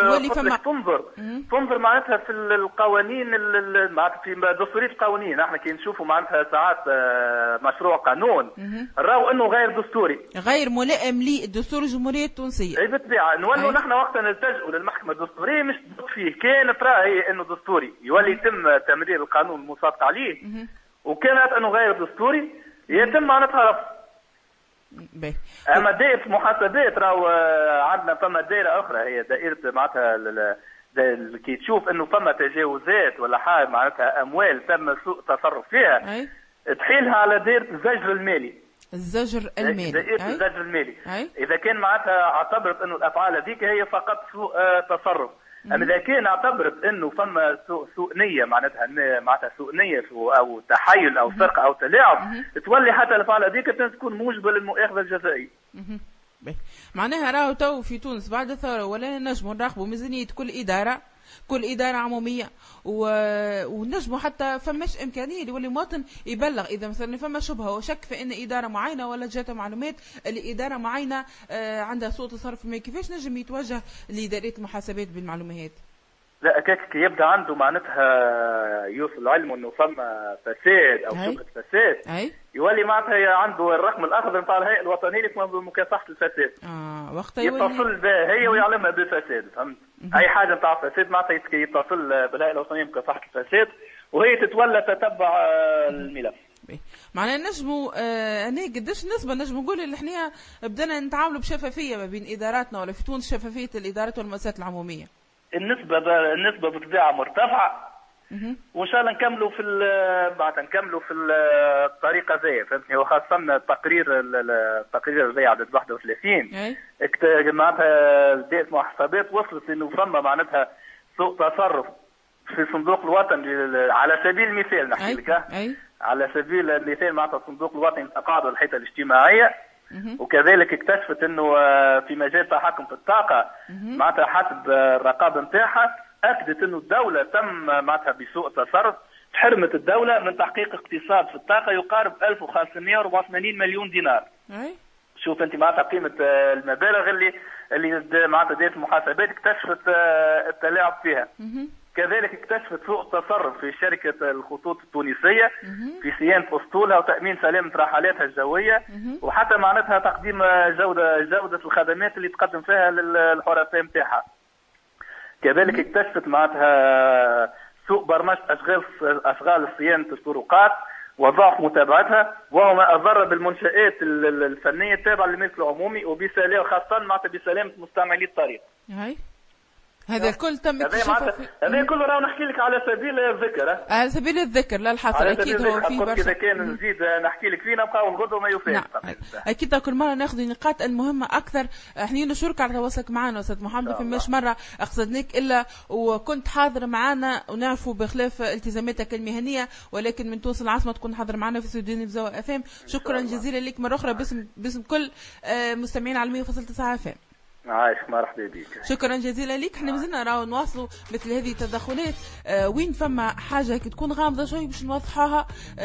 تنظر معناتها في القوانين معناتها في دستورية القوانين احنا كي نشوفوا معناتها ساعات مشروع قانون راهو انه غير دستوري غير ملائم للدستور الجمهورية التونسية. اي بالطبيعة نولوا نحن وقتها نلتجئوا للمحكمة الدستورية مش فيه كانت راهي انه دستوري يولي يتم تمرير القانون المصادق عليه وكانت انه غير دستوري يتم معناتها رفض. اما دائرة المحاسبات راهو عندنا فما دائرة اخرى هي دائرة معناتها كي تشوف انه فما تجاوزات ولا حاجة معناتها اموال تم سوء تصرف فيها تحيلها على دائرة الزجر المالي. الزجر المالي دائرة الزجر المالي اذا كان معناتها اعتبرت انه الافعال هذيك هي فقط سوء تصرف اما اذا كان اعتبرت انه فما سوء نيه معناتها سوء نيه او تحايل او سرقه او تلاعب تولي حتى الافعال هذيك تكون موجبه للمؤاخذه الجزائيه. معناها راهو تو في تونس بعد الثوره ولا نجموا نراقبوا ميزانيه كل اداره كل إدارة عمومية ونجموا حتى فماش إمكانية لولي مواطن يبلغ إذا مثلا فما شبهة وشك في أن إدارة معينة ولا جات معلومات اللي إدارة معينة عندها سوء تصرف، ما كيفاش نجم يتوجه لإدارة المحاسبات بالمعلومات؟ لا كيك يبدا عنده معناتها يوصل علمه انه فما فساد او شبهه فساد، يولي معناتها عنده الرقم الاخضر نتاع الهيئه الوطنيه لمكافحه الفساد. وقتها يتصل بها هي ويعلمها بالفساد، فهمت؟ اي حاجه نتاع فساد معناتها يتصل بالهيئه الوطنيه لمكافحه الفساد وهي تتولى تتبع الملف. معناها نجموا انا قداش نسبه نجموا نقول اللي احنا بدنا نتعاملوا بشفافيه ما بين اداراتنا ولا في تونس شفافيه الادارات والمؤسسات العموميه؟ النسبة بطبيعة مرتفعة، وإن شاء الله نكملوا في الطريقة ذي، فهمتني؟ وخاصة التقرير ذي عدد 31 معناتها بداية محاسبات وصلت إنه فما معناتها سوء تصرف في الصندوق الوطني على سبيل المثال نحكي لك على سبيل المثال معناتها الصندوق الوطني للتقاعد والحيطة الاجتماعية، وكذلك اكتشفت انه في مجال التحكم في الطاقه معناتها حسب الرقابه نتاعها اكدت انه الدوله تم معناتها بسوء تصرف، حرمت الدوله من تحقيق اقتصاد في الطاقه يقارب 1584 مليون دينار. شوف انت معناتها قيمه المبالغ اللي معناتها ديت المحاسبات اكتشفت التلاعب فيها. كذلك اكتشفت سوء تصرف في شركة الخطوط التونسية في صيانة أسطولها وتأمين سلامة رحلاتها الجوية، وحتى معناتها تقديم جودة الخدمات اللي تقدم فيها للحرفاء نتاعها. كذلك اكتشفت معناتها سوء برمجة أشغال صيانة الطرقات وضعف متابعتها، وهو ما أضر بالمنشآت الفنية التابعة للملك العمومي وبسلامة خاصة معناتها بسلامة مستعملي الطريق. هذا الكل تم اكتشافه. هذا كله راه نحكي لك على سبيل الذكر. على سبيل الذكر لا الحصر، اكيد هو في برشا. اذا كان نزيد نحكي لك فيه نبقاو نغدوا ما يفيد. نعم. اكيد كل مره ناخذ النقاط المهمه اكثر. احنا نشكرك على تواصلك معنا استاذ محمد، فماش مره اقصدناك الا وكنت حاضر معنا ونعرفوا بخلاف التزاماتك المهنيه، ولكن من تونس العاصمه تكون حاضر معنا في استوديو نيفزا اف ام. شكرا جزيلا لك مره اخرى باسم كل مستمعين على 100.9 اف ام. عايش مرحبا بك. شكرا جزيلا لك. احنا مازلنا راهو نواصلوا مثل هذه التدخلات وين فما حاجه تكون غامضه شوي باش نوضحوها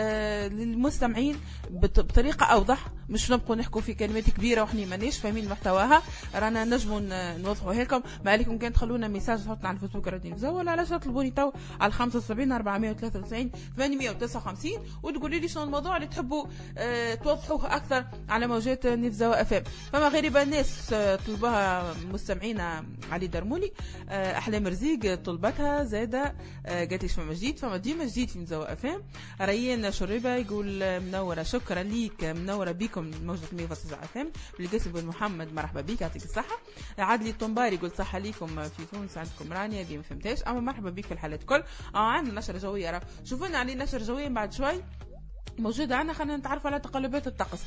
للمستمعين بطريقه اوضح، مش نبقوا نحكوا في كلمات كبيره وحنا ماناش فاهمين محتواها، رانا نجموا نوضحوها لكم. ما عليكم كان تخلونا ميساج تحطنا على الفيسبوك راديو نيفزا، ولا علاش تطلبوني تو على 75 493 859 وتقولوا لي شنو الموضوع اللي تحبوا توضحوه اكثر على موجات نيفزا اف ام. فما غريبه الناس طلبها مستمعينا علي درمولي، احلام رزيق طلبتها زاده، قالت لي فما جديد، فما ديما جديد في نيفزا اف ام. ريان شريبه يقول منوره، شكرا ليك، منوره بكم موجة 100.9 اف ام. بالقاسم بن محمد مرحبا بك، يعطيك الصحه. عادلي الطنباري يقول صحه ليكم في تونس، عندكم رانيا دي ما فهمتهاش، اما مرحبا بك في الحالات الكل. عندنا نشره جويه، راه شوفونا على نشره جويه بعد شوي موجودة عنا. خلينا نتعرف على تقلبات الطقس.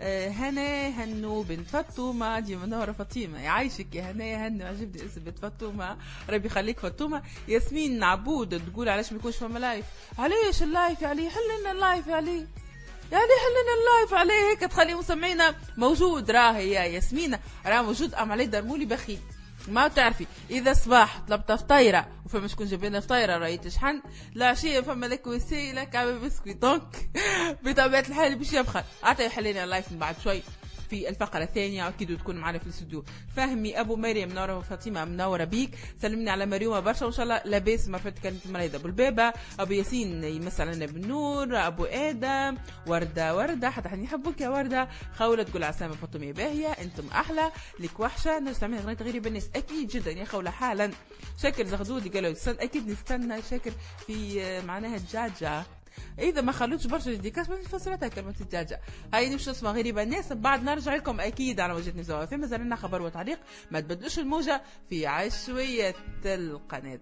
هنا هنو بنت فاطمة دي منورة فاطمة، يعيشك يا هنا يا هنو، عجبني اسم بنت فاطمة، ربي يخليك فاطمة. ياسمين عبود تقول علاش ما يكونش فما لايف؟ علاش اللايف يا علي؟ حلنا اللايف يا علي، يا علي حلنا اللايف عليه، هيك تخلي مستمعينا موجود. راهي يا ياسمين راه موجود، ام علي درمولي بخيل. ما تعرفي اذا صباح طلبت فطيره وفما شكون جاب لنا فطيره راهي تشحن، العشيه فما لك وسيله كعبه بسكوي، دونك بطبيعه الحال باش يبخل. عطا يحلينا اللايف من بعد شوي في الفقرة الثانية، أكيد تكون معنا في الاستوديو. فهمي أبو مريم منورة فاطمة منورة بيك، سلمني على مريومة برشا وإن شاء الله لاباس. مرفت كانت المريضة أبو البابة، أبو ياسين يمس علينا بالنور، أبو آدم، وردة حتى حد يحبوك يا وردة. خولة تقول عسامة فاطمة باهية، أنتم أحلى، لك وحشة، نستمع أغنية غريبة الناس. أكيد جدا يا خولة حالا. شاكر زغدودي قالوا أكيد نستنى شاكر في معناها الدجاجة، اذا ما خلوتش برشا ديكاس ما فسرتها كلمه الدجاجه. هاي نمشي نسمع غريبه الناس، بعد نرجع لكم اكيد على وجهه نزوها. في مازال لنا خبر وتعليق، ما تبدلوش الموجه في عشويه القناه.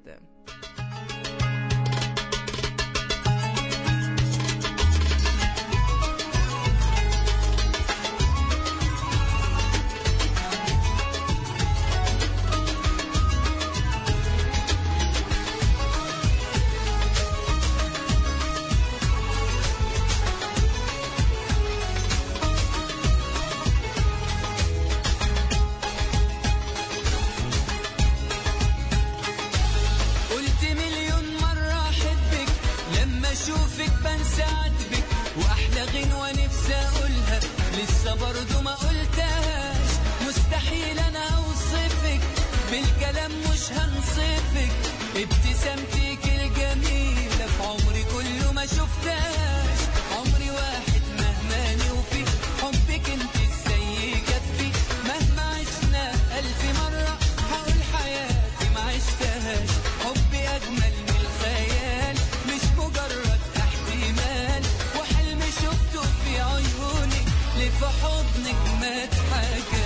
نفسي اقولها لسه برضو ما قلتهاش. مستحيل انا اوصفك بالكلام مش هنصفك. ابتسامتك الجميلة في عمري كله ما شفتهاش. عمري واحد مهما نوفي حبك انت ازاي يكفي. مهما عشنا 1000 مرة هقول حياتي ما عشتهاش. حبي اجمل من الخيال مش مجرد احتمال. وحلم شفته في عيونك اللي في حضنك ما اتحكى.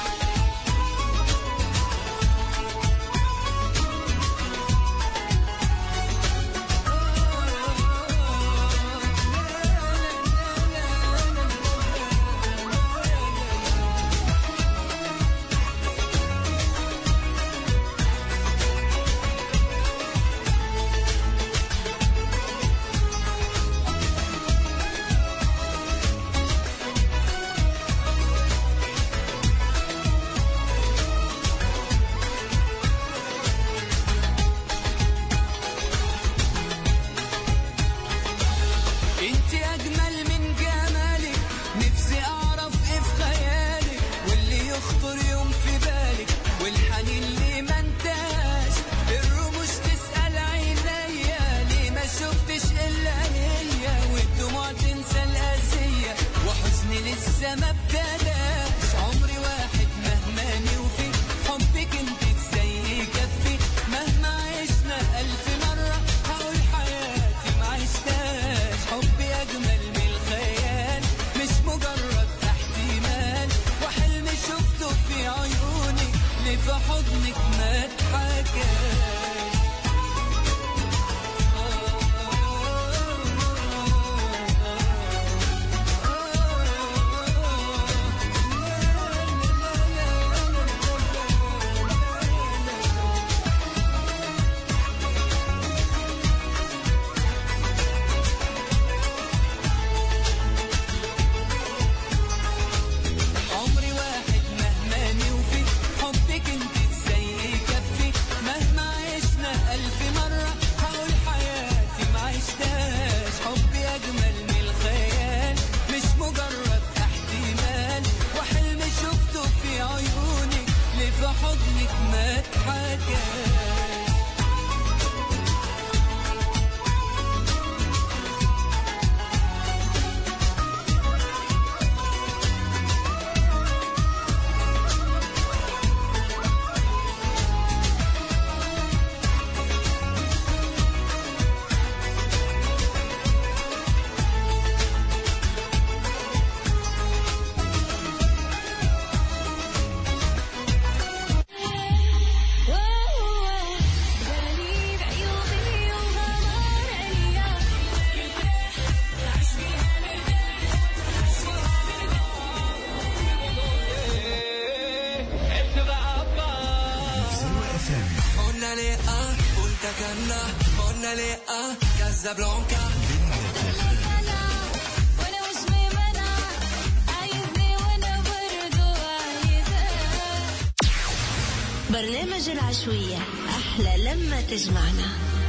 برنامج العشوية أحلى لما تجمعنا.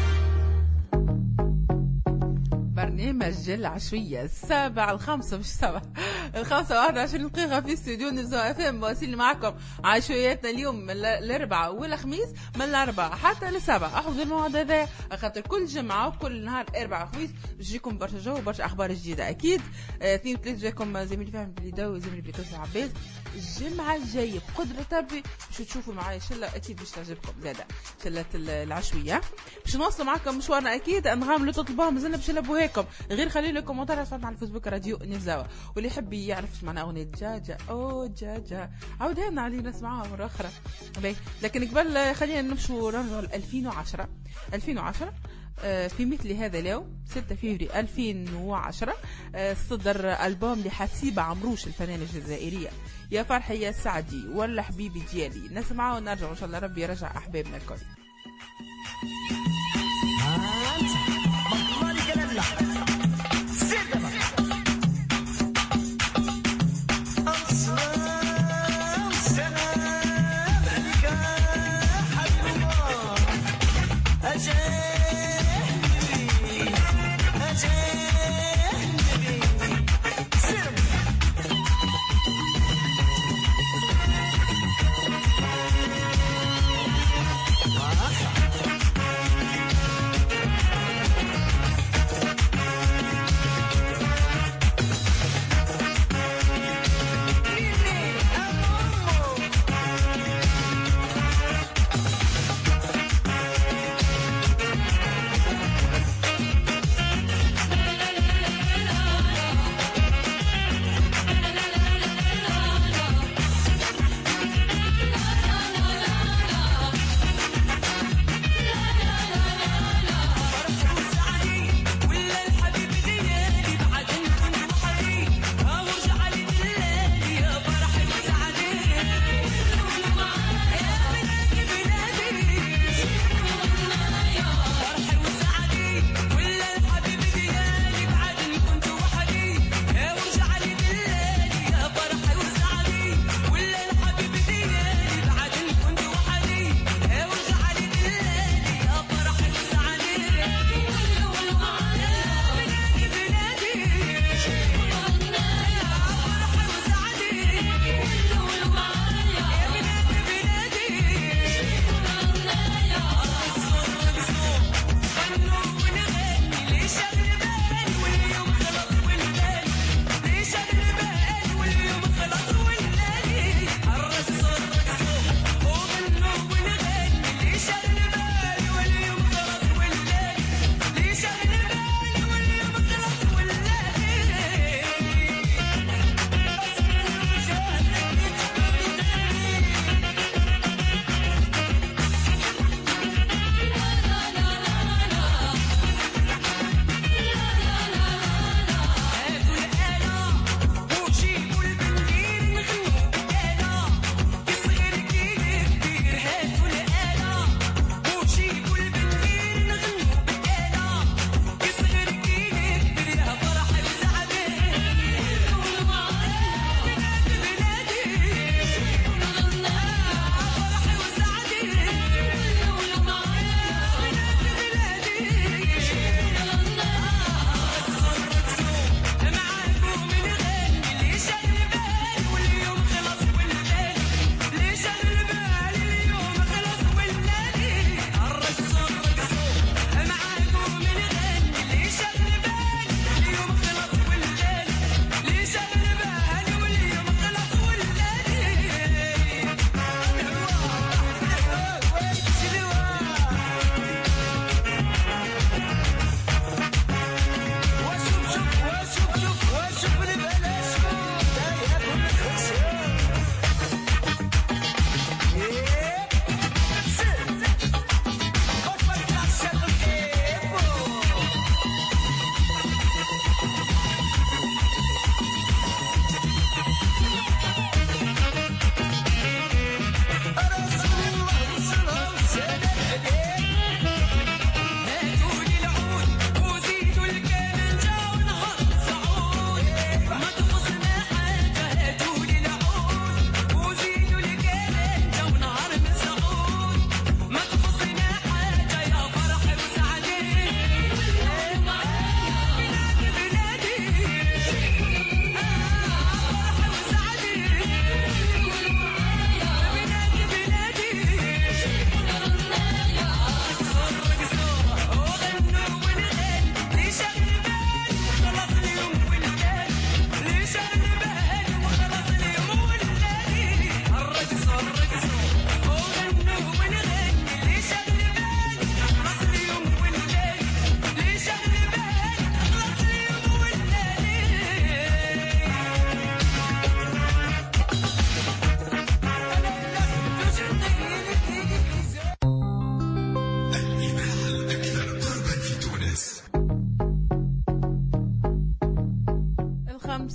برنامج العشوية 7:05 مش 7 5:21 دقيقة في استوديو نزو اف ام. مواصلين معكم عشوياتنا اليوم من الأربعاء والخميس من الأربعاء حتى للسبعة. أحفظوا الموعد هذا خاطر كل جمعة وكل نهار أربعاء وخميس بيجيكم برشا جو وبرشا أخبار جديدة. أكيد 2 و3 جاكم زميلي فهم بليدو وزميلي بليكوس عباس. الجمعة الجاية بقدرة ربي باش تشوفوا معايا شلة أكيد باش تعجبكم زادة شلة العشوية. باش نواصلوا معكم مشوارنا أكيد. أنغام اللي تطلبوها مازلنا باش نلبوهاكم. غير خلي لي كومنتار على الفيسبوك راديو نزاوة. واللي يحب يعرف معنا أغنية جاجا أو جاجا عاودها لنا علي نسمعها مرة أخرى. لكن قبل خلينا نمشوا نرجعوا ل 2010 في مثل هذا اليوم 6 فبراير 2010 صدر ألبوم لحسيبة عمروش الفنانة الجزائرية يا فرحي يا سعدي ولا حبيبي ديالي. نسمعه ونرجع إن شاء الله ربي يرجع أحبابنا الكل. Sit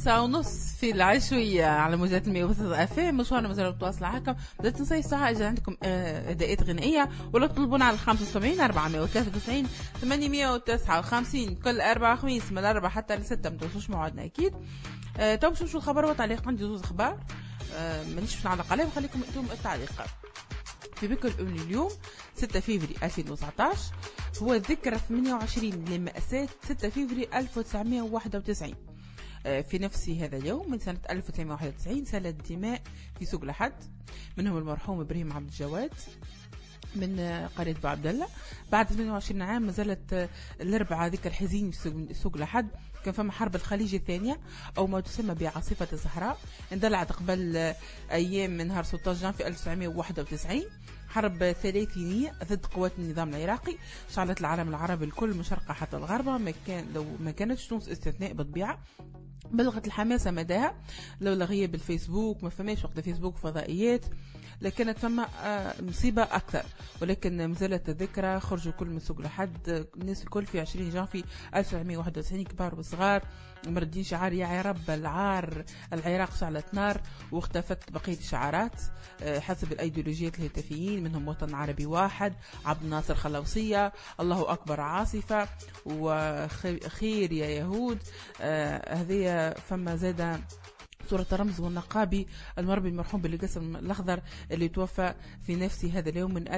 5:30 في العشوية على موجات 103 FM. مشوارنا مازال متواصل هكا. بدات نص ساعة إذا عندكم أداءات غنائية ولا تطلبونا على 75 493 859 كل 4 خميس من 4 حتى ل6. ما توصلوش موعدنا أكيد. تو باش نمشوا الخبر والتعليق. عندي زوز أخبار مانيش باش نعلق عليهم، خليكم انتم التعليق. في بكل اليوم 6 فيفري 2019 هو ذكرى 28 لمأساة 6 فيفري 1991. في نفس هذا اليوم من سنة 1991 سالت دماء في سوق لحد، منهم المرحوم إبراهيم عبد الجواد من قرية بو عبد الله. بعد 28 عام ما زالت الأربعة ذكر حزين في سوق لحد. كان فما حرب الخليج الثانية أو ما تسمى بعاصفة الصحراء، اندلعت قبل أيام من نهار 16 جان في 1991. حرب ثلاثينية ضد قوات النظام العراقي شعلت العالم العربي الكل من شرقه حتى الغربة. لو ما كانتش تونس استثناء بالطبيعة. بلغت الحماسة مداها لولا غياب الفيسبوك. ما فماش وقت الفيسبوك فضائيات، لكنت فما مصيبة أكثر. ولكن مازالت الذكرى. خرجوا كل من سوق لحد الناس الكل في 20 جانفي 1991 كبار وصغار مردين شعار يا رب العار العراق شعلت نار. واختفت بقية الشعارات حسب الأيديولوجيات الهتافيين، منهم وطن عربي واحد، عبد الناصر خلاوصية، الله أكبر عاصفة، وخير يا يهود. هذه فما زاد صورة رمز والنقابي المربي المرحوم بالقسم الأخضر اللي توفى في نفس هذا اليوم من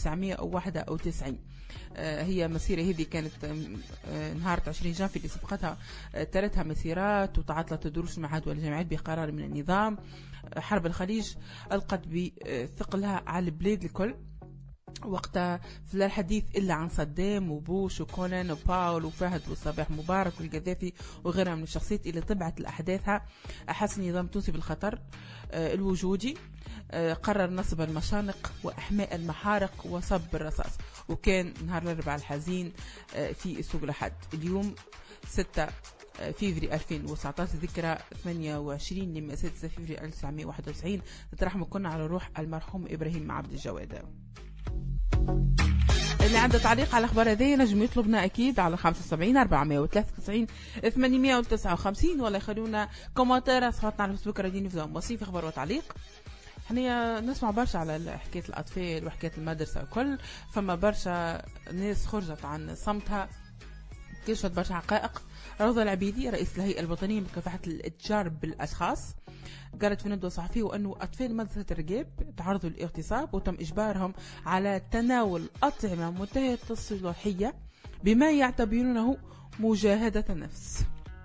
1991. هي مسيرة هذه كانت نهار 20 جانفي اللي سبقتها ثلاثها مسيرات وتعطلت الدروس المعهد والجامعات بقرار من النظام. حرب الخليج ألقت بثقلها على البلاد الكل وقتها، لا الحديث إلا عن صدام وبوش وكونان وباول وفهد وصباح مبارك والقذافي وغيرها من الشخصيات اللي طبعت الأحداثها. أحس النظام التونسي بالخطر الوجودي. قرر نصب المشانق وإحماء المحارق وصب الرصاص. وكان نهار الأربعاء الحزين في سوق لحد. اليوم 6 فيفري 2019 ذكرى 28 لمأساة 6 فيفري 1991. نترحم كنا على روح المرحوم إبراهيم عبد الجواد. اللي عنده تعليق على الأخبار هذه نجم يطلبنا أكيد على 75 493 859 ولا يخلونا كومنتار صفحتنا على الفيسبوك راديو نفذهم وصيف أخبار وتعليق. احنا نسمع برشا على حكاية الأطفال وحكاية المدرسة وكل. فما برشا ناس خرجت عن صمتها، كشفت برشا حقائق. روضة العبيدي رئيس الهيئة الوطنية لمكافحة الإتجار بالأشخاص قالت في ندوة صحفية وأنه أطفال مدرسة الرقاب تعرضوا للاغتصاب وتم إجبارهم على تناول أطعمة منتهية الصلاحية بما يعتبرونه مجاهدة النفس.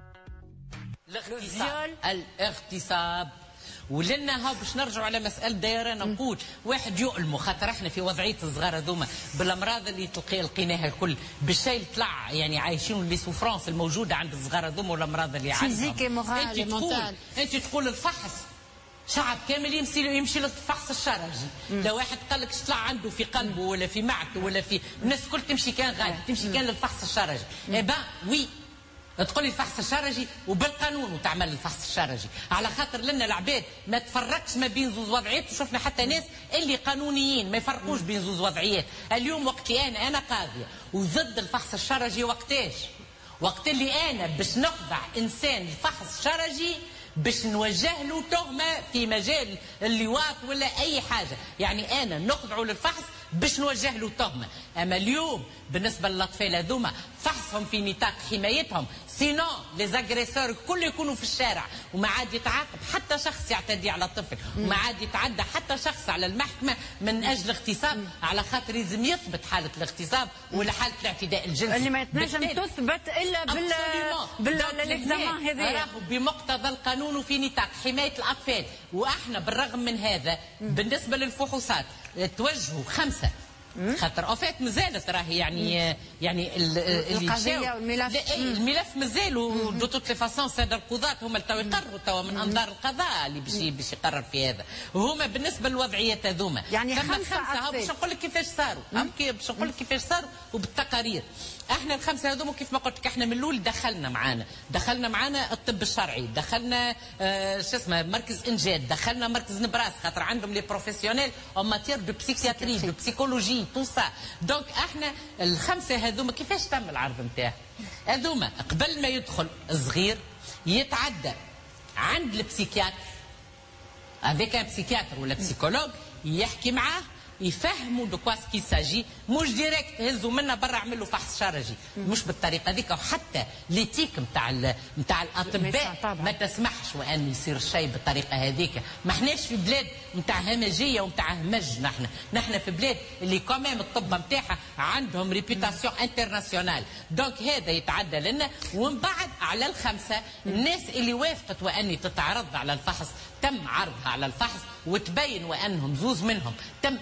الاغتصاب ولنا ها باش نرجعوا على مسألة دايرة. نقول واحد يؤلموا خاطر احنا في وضعية الصغار هذوما بالامراض اللي لقيناها الكل بالشيء اللي طلع يعني عايشين لي سوفرانس الموجودة عند الصغار هذوما والامراض اللي عندهم. انت تقول الفحص شعب كامل يمشي للفحص الشرجي. لو واحد قال لك طلع عنده في قلبه ولا في معدته ولا في الناس الكل تمشي كان غادي تمشي كان للفحص الشرجي. وي تقولي الفحص الشرجي وبالقانون وتعمل الفحص الشرجي على خاطر لنا العباد ما تفرقش ما بين زوز وضعيات. وشفنا حتى ناس اللي قانونيين ما يفرقوش بين زوز وضعيات. اليوم وقتي انا قاضيه وضد الفحص الشرجي وقت اللي انا باش نخضع انسان الفحص الشرجي باش نوجه له تهمه في مجال اللواط ولا اي حاجه. يعني انا نخضع للفحص باش نوجه له تهمه. اما اليوم بالنسبه للاطفال هذوما فحصهم في نطاق حمايتهم، سينو لي زاغريسور الكل يكونوا في الشارع وما عاد يتعاقب حتى شخص يعتدي على طفل وما عاد يتعدى حتى شخص على المحكمه من اجل اغتصاب على خاطر لازم يثبت حاله الاغتصاب ولا حاله الاعتداء الجنسي اللي ما تنجم تثبت الا بالاكزامان هذا بمقتضى القانون وفي نطاق حمايه الاطفال. واحنا بالرغم من هذا بالنسبه للفحوصات توجهوا 5 خاطر اوفيت مازالت راهي يعني القضيه والملف الملف مازال ودو توت لي فاسون ساده القضاة هما اللي يقرروا توا من انظار القضاء اللي باش يقرر في هذا. وهما بالنسبه للوضعيات هذوما يعني 5 باش نقول لك كيفاش صاروا باش نقول لك كيفاش صاروا وبالتقارير. احنا ال5 هذوما كيف ما قلت لك احنا من الاول دخلنا معانا الطب الشرعي، دخلنا شو اسمه مركز انجاد، دخلنا مركز نبراس خاطر عندهم لي بروفيسيونيل او ماتير دو بسيكياتري دو بسيكولوجي تو سا. دونك احنا ال5 هذوما كيفاش تم العرض نتاعها؟ هذوما قبل ما يدخل الصغير يتعدى عند البسيكياتر افيك ان بسيكياتر ولا بسيكولوج يحكي معاه يفهموا دو كوا سكي ساجي، مش ديريكت هزوا منا برا عملوا فحص شرجي، مش بالطريقه هذيك. وحتى ليتيك نتاع الاطباء ما تسمحش وان يصير شيء بالطريقه هذيك. ما احناش في بلاد نتاع همجيه ونتاع همج، نحن في بلاد اللي كمان الطب نتاعها عندهم ريبيوتاسيون انترناسيونال، دونك هذا يتعدى لنا. ومن بعد على الخمسه الناس اللي وافقت واني تتعرض على الفحص تم عرضها على الفحص وتبين وانهم زوز منهم تم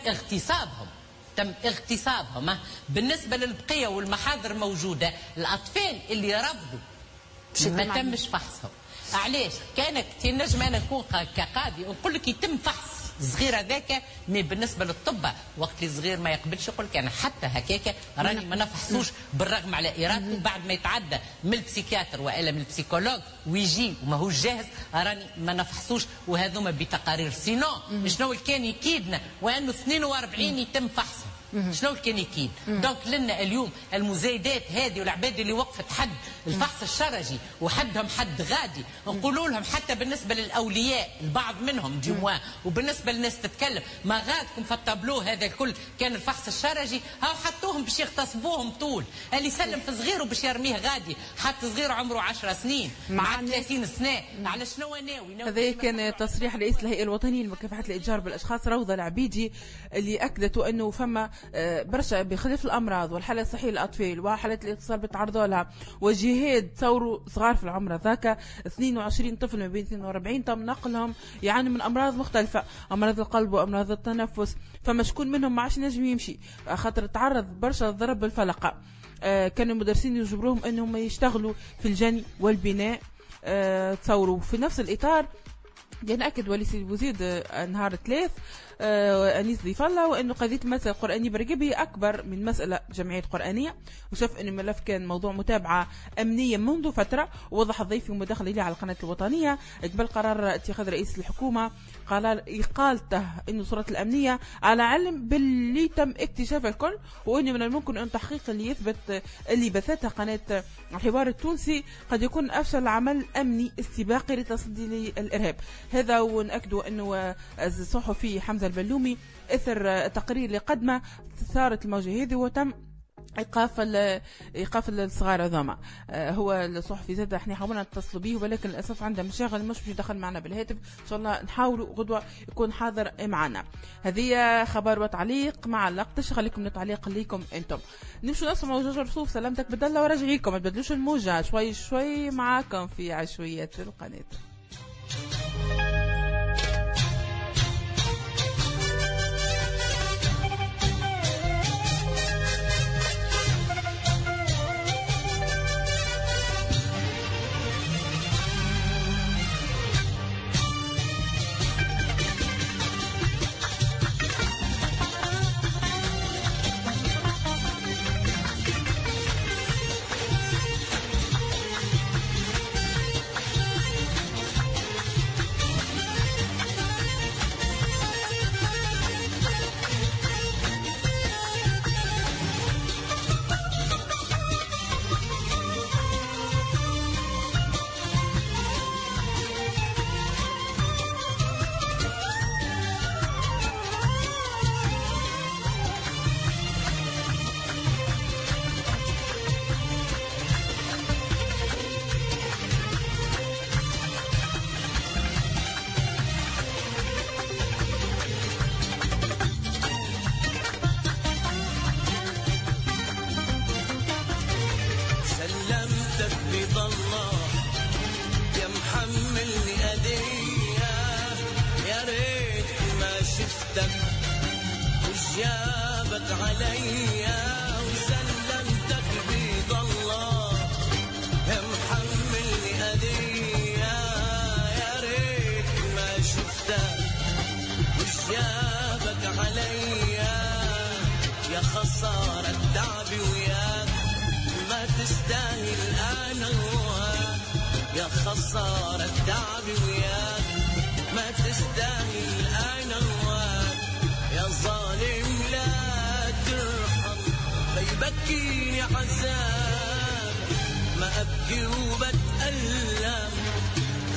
اغتصابهم. بالنسبه للبقيه والمحاضر موجوده، الاطفال اللي رفضوا ما تمش فحصهم. علاش؟ كانك نجم انا نكون كقاضي نقول لك يتم فحص صغير هذاك، مي بالنسبه للطب وقت اللي صغير ما يقبلش يقول لك انا حتى هكاك راني ما نفحصوش بالرغم على ارادته. بعد ما يتعدى من البسيكياتر والا من البسيكولوج ويجي وما هوش جاهز راني ما نفحصوش، وهذوما بتقارير. سينو شنو اللي كان يكيدنا وانه 42 يتم فحصه، شنو كان يكيد؟ دونك لنا اليوم المزايدات هذه والعباد اللي وقفت حد الفحص الشرجي وحدهم حد غادي، نقولوا لهم حتى بالنسبه للاولياء البعض منهم جموا وبالنسبه للناس تتكلم ما غادكم في الطابلو هذا الكل كان الفحص الشرجي، هاو حطوهم باش يغتصبوهم طول، اللي يسلم في صغيره باش يرميه غادي، حتى صغير عمره 10 سنين مع 30 سنه، على شنو ناوي؟ هذا كان تصريح رئيس الهيئه الوطنيه لمكافحه الاتجار بالاشخاص روضه العبيدي، اللي اكدت انه فما برشا بخلاف الامراض والحالات الصحيه للاطفال وحالات الاغتصاب بتعرضوا لها وجهاد تصوروا صغار في العمر ذاك 22 طفل ما بين 42 تم نقلهم يعانوا من امراض مختلفه، امراض القلب وامراض التنفس، فما شكون منهم ما عادش نجم يمشي خاطر تعرض برشا للضرب بالفلقه. كانوا المدرسين يجبروهم انهم يشتغلوا في الجني والبناء. تصوروا في نفس الاطار ينأكد ولي سيدي بوزيد نهار 3 أنيس ضيف الله وأنه قضية المسألة القرآنية برقيب هي أكبر من مسألة جمعية قرآنية، وشاف أن الملف كان موضوع متابعة أمنية منذ فترة. ووضح الضيف في مداخلة لي على القناة الوطنية قبل قرار اتخاذ رئيس الحكومة قال إقالته أنه صورة الأمنية على علم باللي تم اكتشاف الكل، وأنه من الممكن أن تحقيق اللي يثبت اللي بثتها قناة الحوار التونسي قد يكون أفشل عمل أمني استباقي لتصدي للإرهاب. هذا ونأكدوا أنه الصحفي حمزة البلومي اثر التقرير اللي قدمه ثارت الموجة هذه وتم ايقاف الصغار هذوما. هو الصحفي زاد احنا حاولنا نتصلوا به ولكن للاسف عنده مشاغل مش يدخل معنا بالهاتف، ان شاء الله نحاولوا غدوه يكون حاضر معنا. هذه خبر وتعليق مع اللقطه، خليكم نتعليق ليكم انتم. نمشوا نسمعوا جوجو رسوف سلامتك بدله وراجعيكم، ما تبدلوش الموجه شوي شوي معاكم في عشوائيات القناه.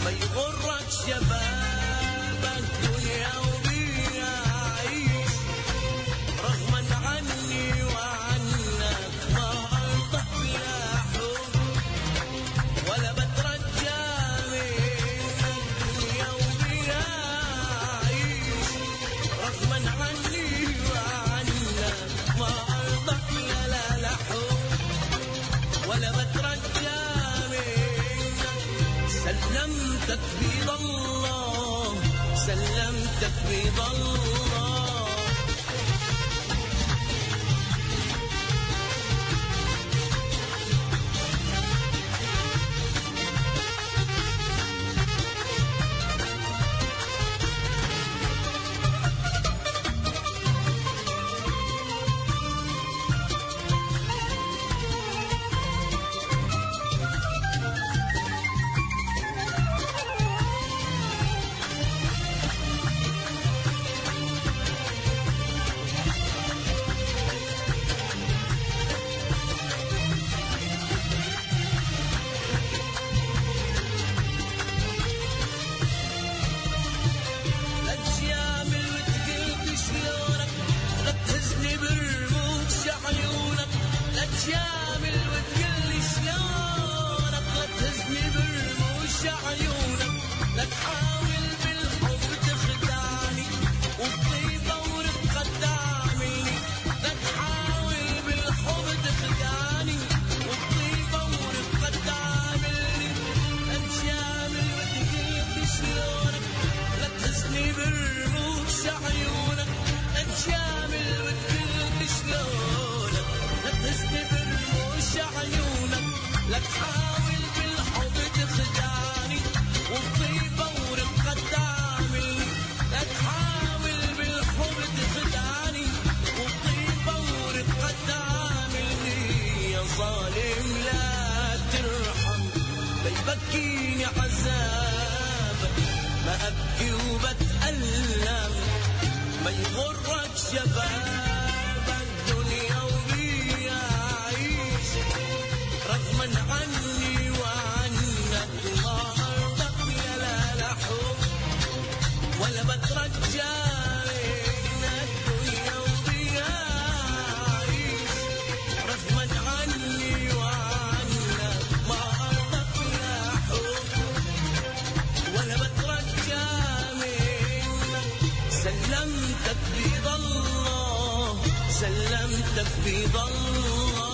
ما يغرك شبابك دنيا وبيها عيش رغما عني وعنك ما أرضك لا حب ولا بترجى منك دنيا وبيها عيش رغما عني وعنك ما أرضك لا حب ولا بترجى منك سلمتك بيض الله سلمتك بيض الله تجامل وتقلي شلونك لا تهزني برموش عيونك لا تحاول بالحب تخدعني وبطيبة ورفقة تعملني لا تحاول بالحب تخدعني وبطيبة ورفقة تعملني لا تجامل وتقلي شلونك لا تهزني برموش عيونك لا تجامل وتقلي شلونك لا تهزني برموش عيونك لا تحاول بالحب تخدعني وبطيبة ورقة تعملني لا تحاول بالحب تخدعني وبطيبة ورقة تعملني يا ظالم لا ترحم بيبكيني عذابك ما أبكي وبتألم ما يغرك شبابك دنيا رغما عني وعنك ما أرضك يا لا حب ولا بترجى منك دنيا وبيها عيش رغما عني وعنك ما أرضك يا حب ولا بترجى منك سلمتك بيض الله سلمتك بيض الله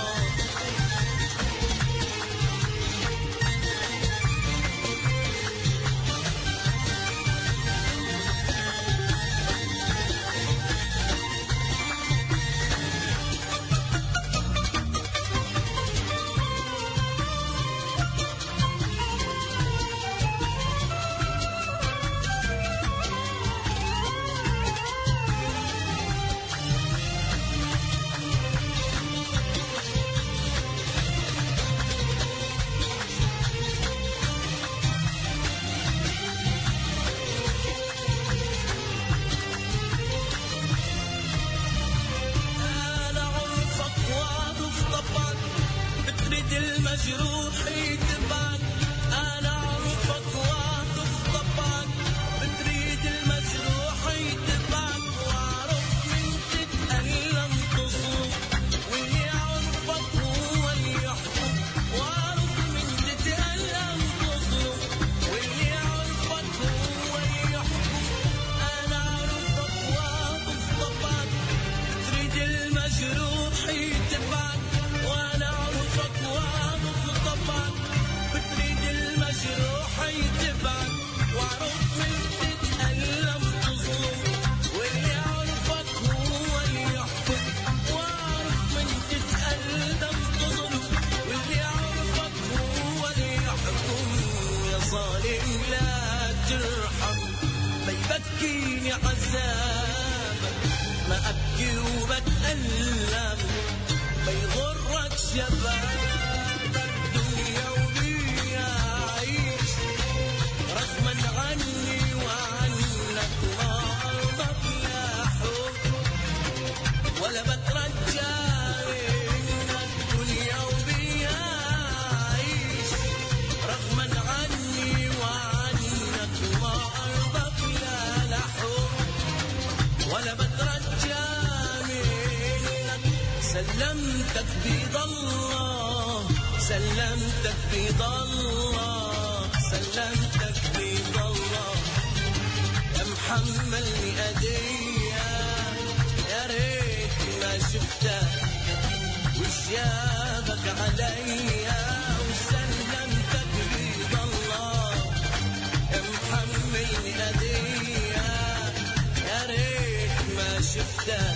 المجروح يتبعك أنا أعرفك واقف طبعك بتريد المجروح يتبعك وأعرف من تتألم تصوم واللي يعرفك هو اللي يحكم وأعرف من تتألم تصوم واللي يعرفك هو اللي يحكم أنا أعرفك واقف طبعك بتريد المجروح يتبعك وأنا أعرفك واقف طبعك بتريد المجروح يتبعك وأعرف من تتألم تظلم واللي يعرفك هو اللي يحكم وأعرف من تتألم تظلم واللي يعرفك هو اللي يحكم يا ظالم لا ترحم ما يبكيني عذابك ما أبكي وبتألم ما يغرك شبابك دنيا وبيها عيش رغما عني وعنك ما أرضك لا حب ولا بترجى منك دنيا وبيها عيش رغما عني وعنك سلمتك بيد الله سلمتك بيد الله سلمتك بيد الله يا محملني ايديا يا ريت ما شفتك وشيابك عليا وسلمتك بيد الله يا محملني ايديا يا ريت ما شفتك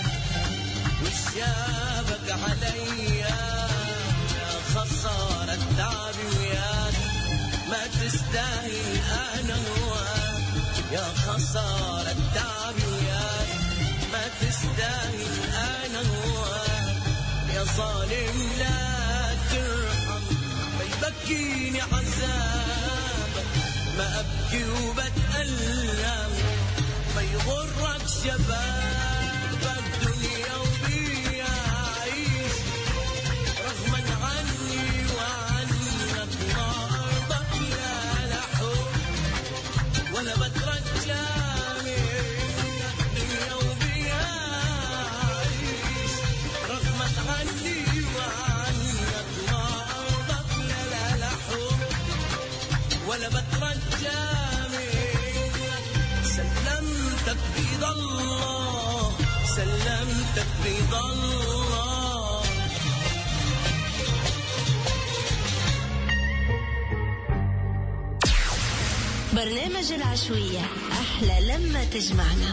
وشيابك عليا يا خسارة تعبي وياك ما تستاهل انا هواك يا خسارة تعبي وياك ما تستاهل انا هواك يا ظالم لا ترحم ما يبكيني عذابك ما ابكي وبتألم ما يغرك شبابك دنيا وبيا عيش رغما عني وعنك ما ارضك لا لحب ولا بترجى منك دنيا وبيا عيش رغما عني وعنك ما ارضك لا لحب ولا بترجى منك سلمتك بيد الله سلمتك بيد الله برنامج العشوية أحلى لما تجمعنا.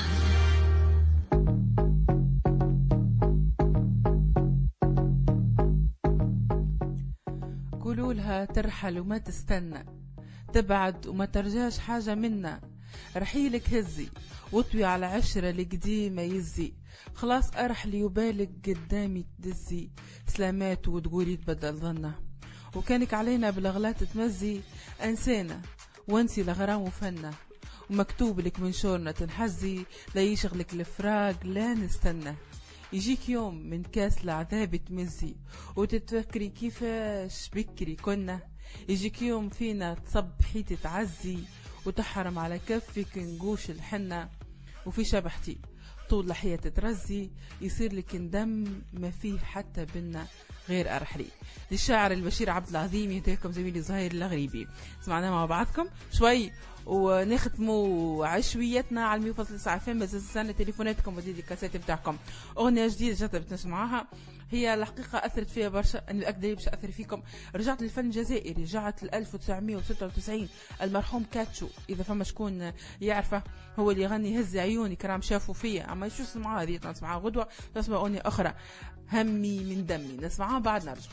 قولوا لها ترحل وما تستنى تبعد وما ترجاش حاجة منا رحيلك هزي وطوي على عشرة القديمة يزي خلاص أرحلي يبالك قدامي تدزي سلامات وتقولي تبدل ظنه وكانك علينا بالأغلاط تمزي أنسانا وانسي الغرام وفنه ومكتوب لك من شورنا تنحزي لا يشغلك الفراق لا نستنى يجيك يوم من كاس العذاب تمزي وتتفكري كيفاش بكري كنا يجيك يوم فينا تصبحي تتعزي وتحرم على كفك نقوش الحنة وفي شبحتي طول لحية تترزي يصير لك ندم ما فيه حتى بنا غير أرحلي. للشاعر البشير عبد العظيم يهديكم زميلي زهير الغريبي. سمعنا مع بعضكم شوي ونختموا عشويتنا على 100.9 FM. بزنسان تليفوناتكم وديديكاسات بتاعكم. أغنية جديدة جات بتسمعها هي الحقيقة أثرت فيها برشا. أنا الأكدري باش أثر فيكم. رجعت للفن الجزائري رجعت ل 1996 المرحوم كاتشو إذا فما شكون يعرفه هو اللي يغني هز عيوني كرام شافوا فيا أما شو اسمعها هذه نسمعها غدوة نسمع أغنية أخرى همي من دمي نسمعها بعد نرجع.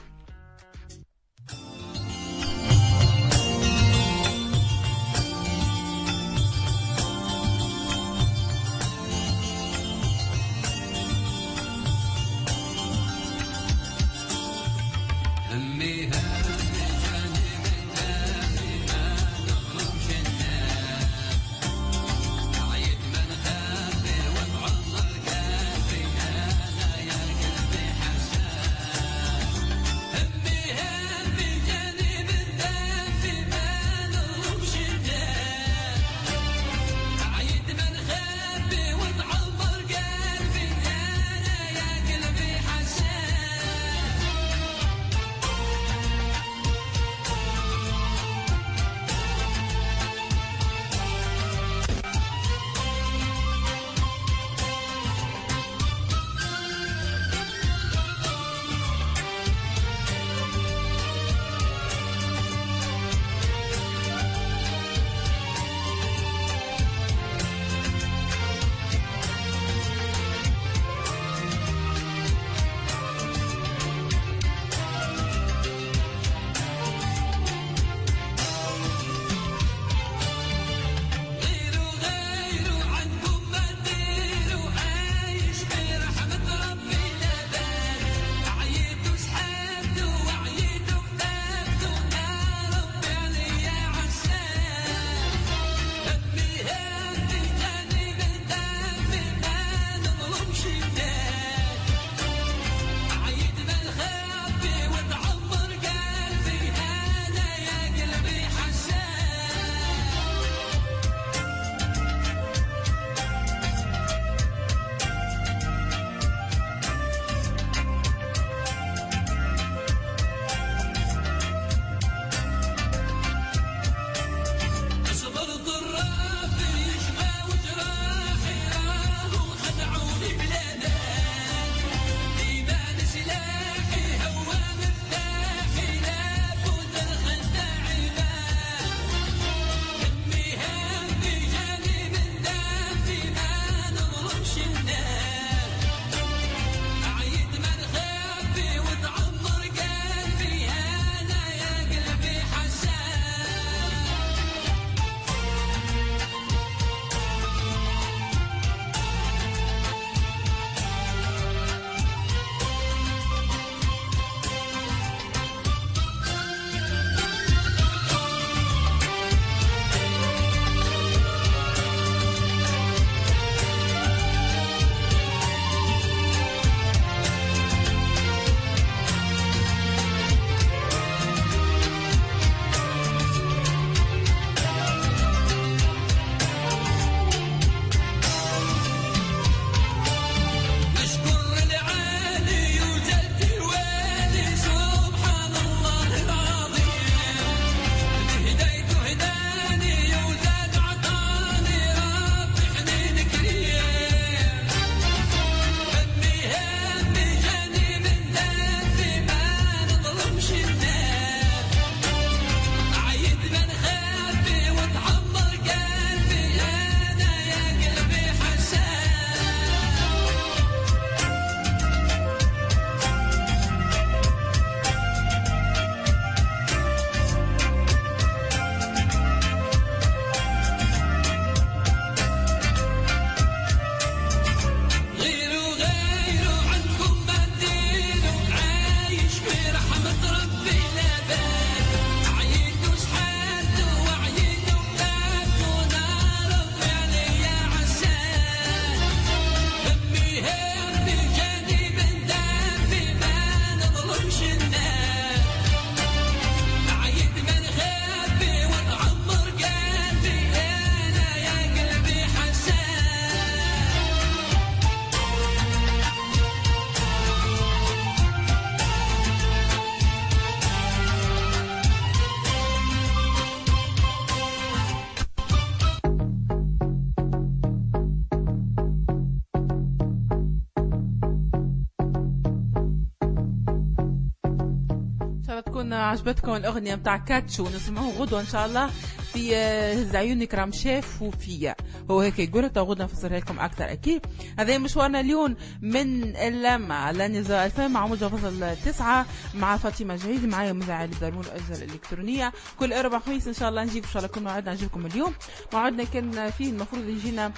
تكون عجبتكم الأغنية متاع كاتشو، نسمعوه غدوة إن شاء الله في هز عيونك رام شاف وفيا، هو هيك يقول غدوة نفسرها لكم أكثر أكيد. هذا مشوارنا اليوم من اللمة على نزاع الفهم مع موجة فصل 9 مع فاطمة جهيد، معايا مذيع الدرمون الأجهزة الإلكترونية. كل أربع خميس إن شاء الله نجيب إن شاء الله كل موعدنا نجيبكم اليوم. موعدنا كان فيه المفروض يجينا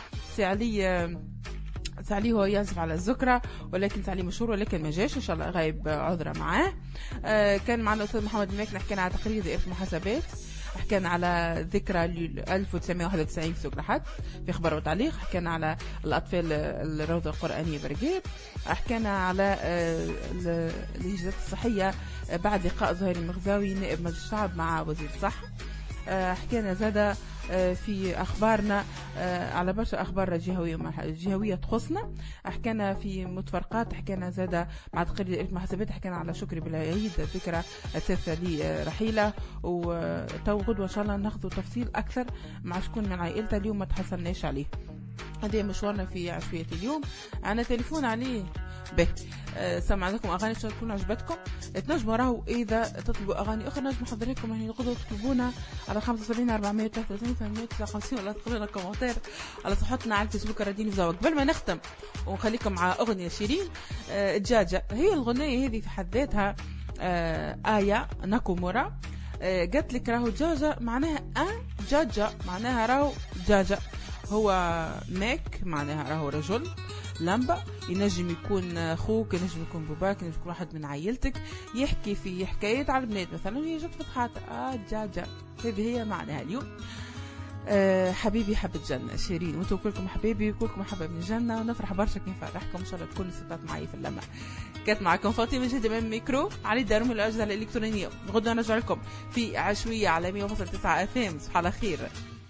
سعلي هو يعزف على الذكرى، ولكن سعلي مشهور ولكن ما جاش ان شاء الله غايب عذره معاه. كان معنا الاستاذ محمد الماكن، حكينا على تقرير دائره المحاسبات، حكينا على ذكرى 1991 في سوق رحات في خبر وتعليق، حكينا على الاطفال الروضه القرانيه برقيب، حكينا على الاجازات الصحيه بعد لقاء زهير المغزاوي نائب مجلس الشعب مع وزير الصحه. حكينا زاده في أخبارنا على برشا أخبار جهوية تخصنا. حكينا في متفرقات، حكينا زاده مع تقرير المحاسبات، حكينا على شكري بالعيد ذكرى الثالثة لرحيلة، وتو غدوة إن شاء الله ناخذ تفصيل أكثر مع شكون من عائلته اليوم ما تحصلناش عليه. هذه مشوارنا في عشوية اليوم. عنا تليفون عليه سمع لكم أغاني تكون عجبتكم، تنجموا راهو إذا تطلبوا أغاني أخرى نجم نحضر لكم يعني غدوة تطلبونا على 75 433 859 ولا تقولوا لنا كومنتير على صفحتنا على الفيسبوك راديو نزاوك. قبل ما نختم ونخليكم مع أغنية شيرين الدجاجة، هي الغنية هذه في حد ذاتها آية ناكومورا قالت لك راهو دجاجة معناها دجاجة معناها راهو دجاجة، هو ماك معناها راهو رجل، لمبة ينجم يكون أخوك، ينجم يكون باباك، ينجم يكون واحد من عائلتك يحكي في حكايات على البنات مثلا، هي جت فتحاتها دجاجة، هذه هي معناها اليوم. حبيبي حب الجنة شيرين، وانتم كلكم حبيبي وكلكم حبايب من الجنة، ونفرح برشا كيف فرحكم ان شاء الله تكون الستات معي في اللمة. كانت معكم فاطمة جهد من ميكرو علي الدرم الأجهزة الإلكترونية. غدا نرجع لكم في عشوية على 100.9 FM. صباح الخير.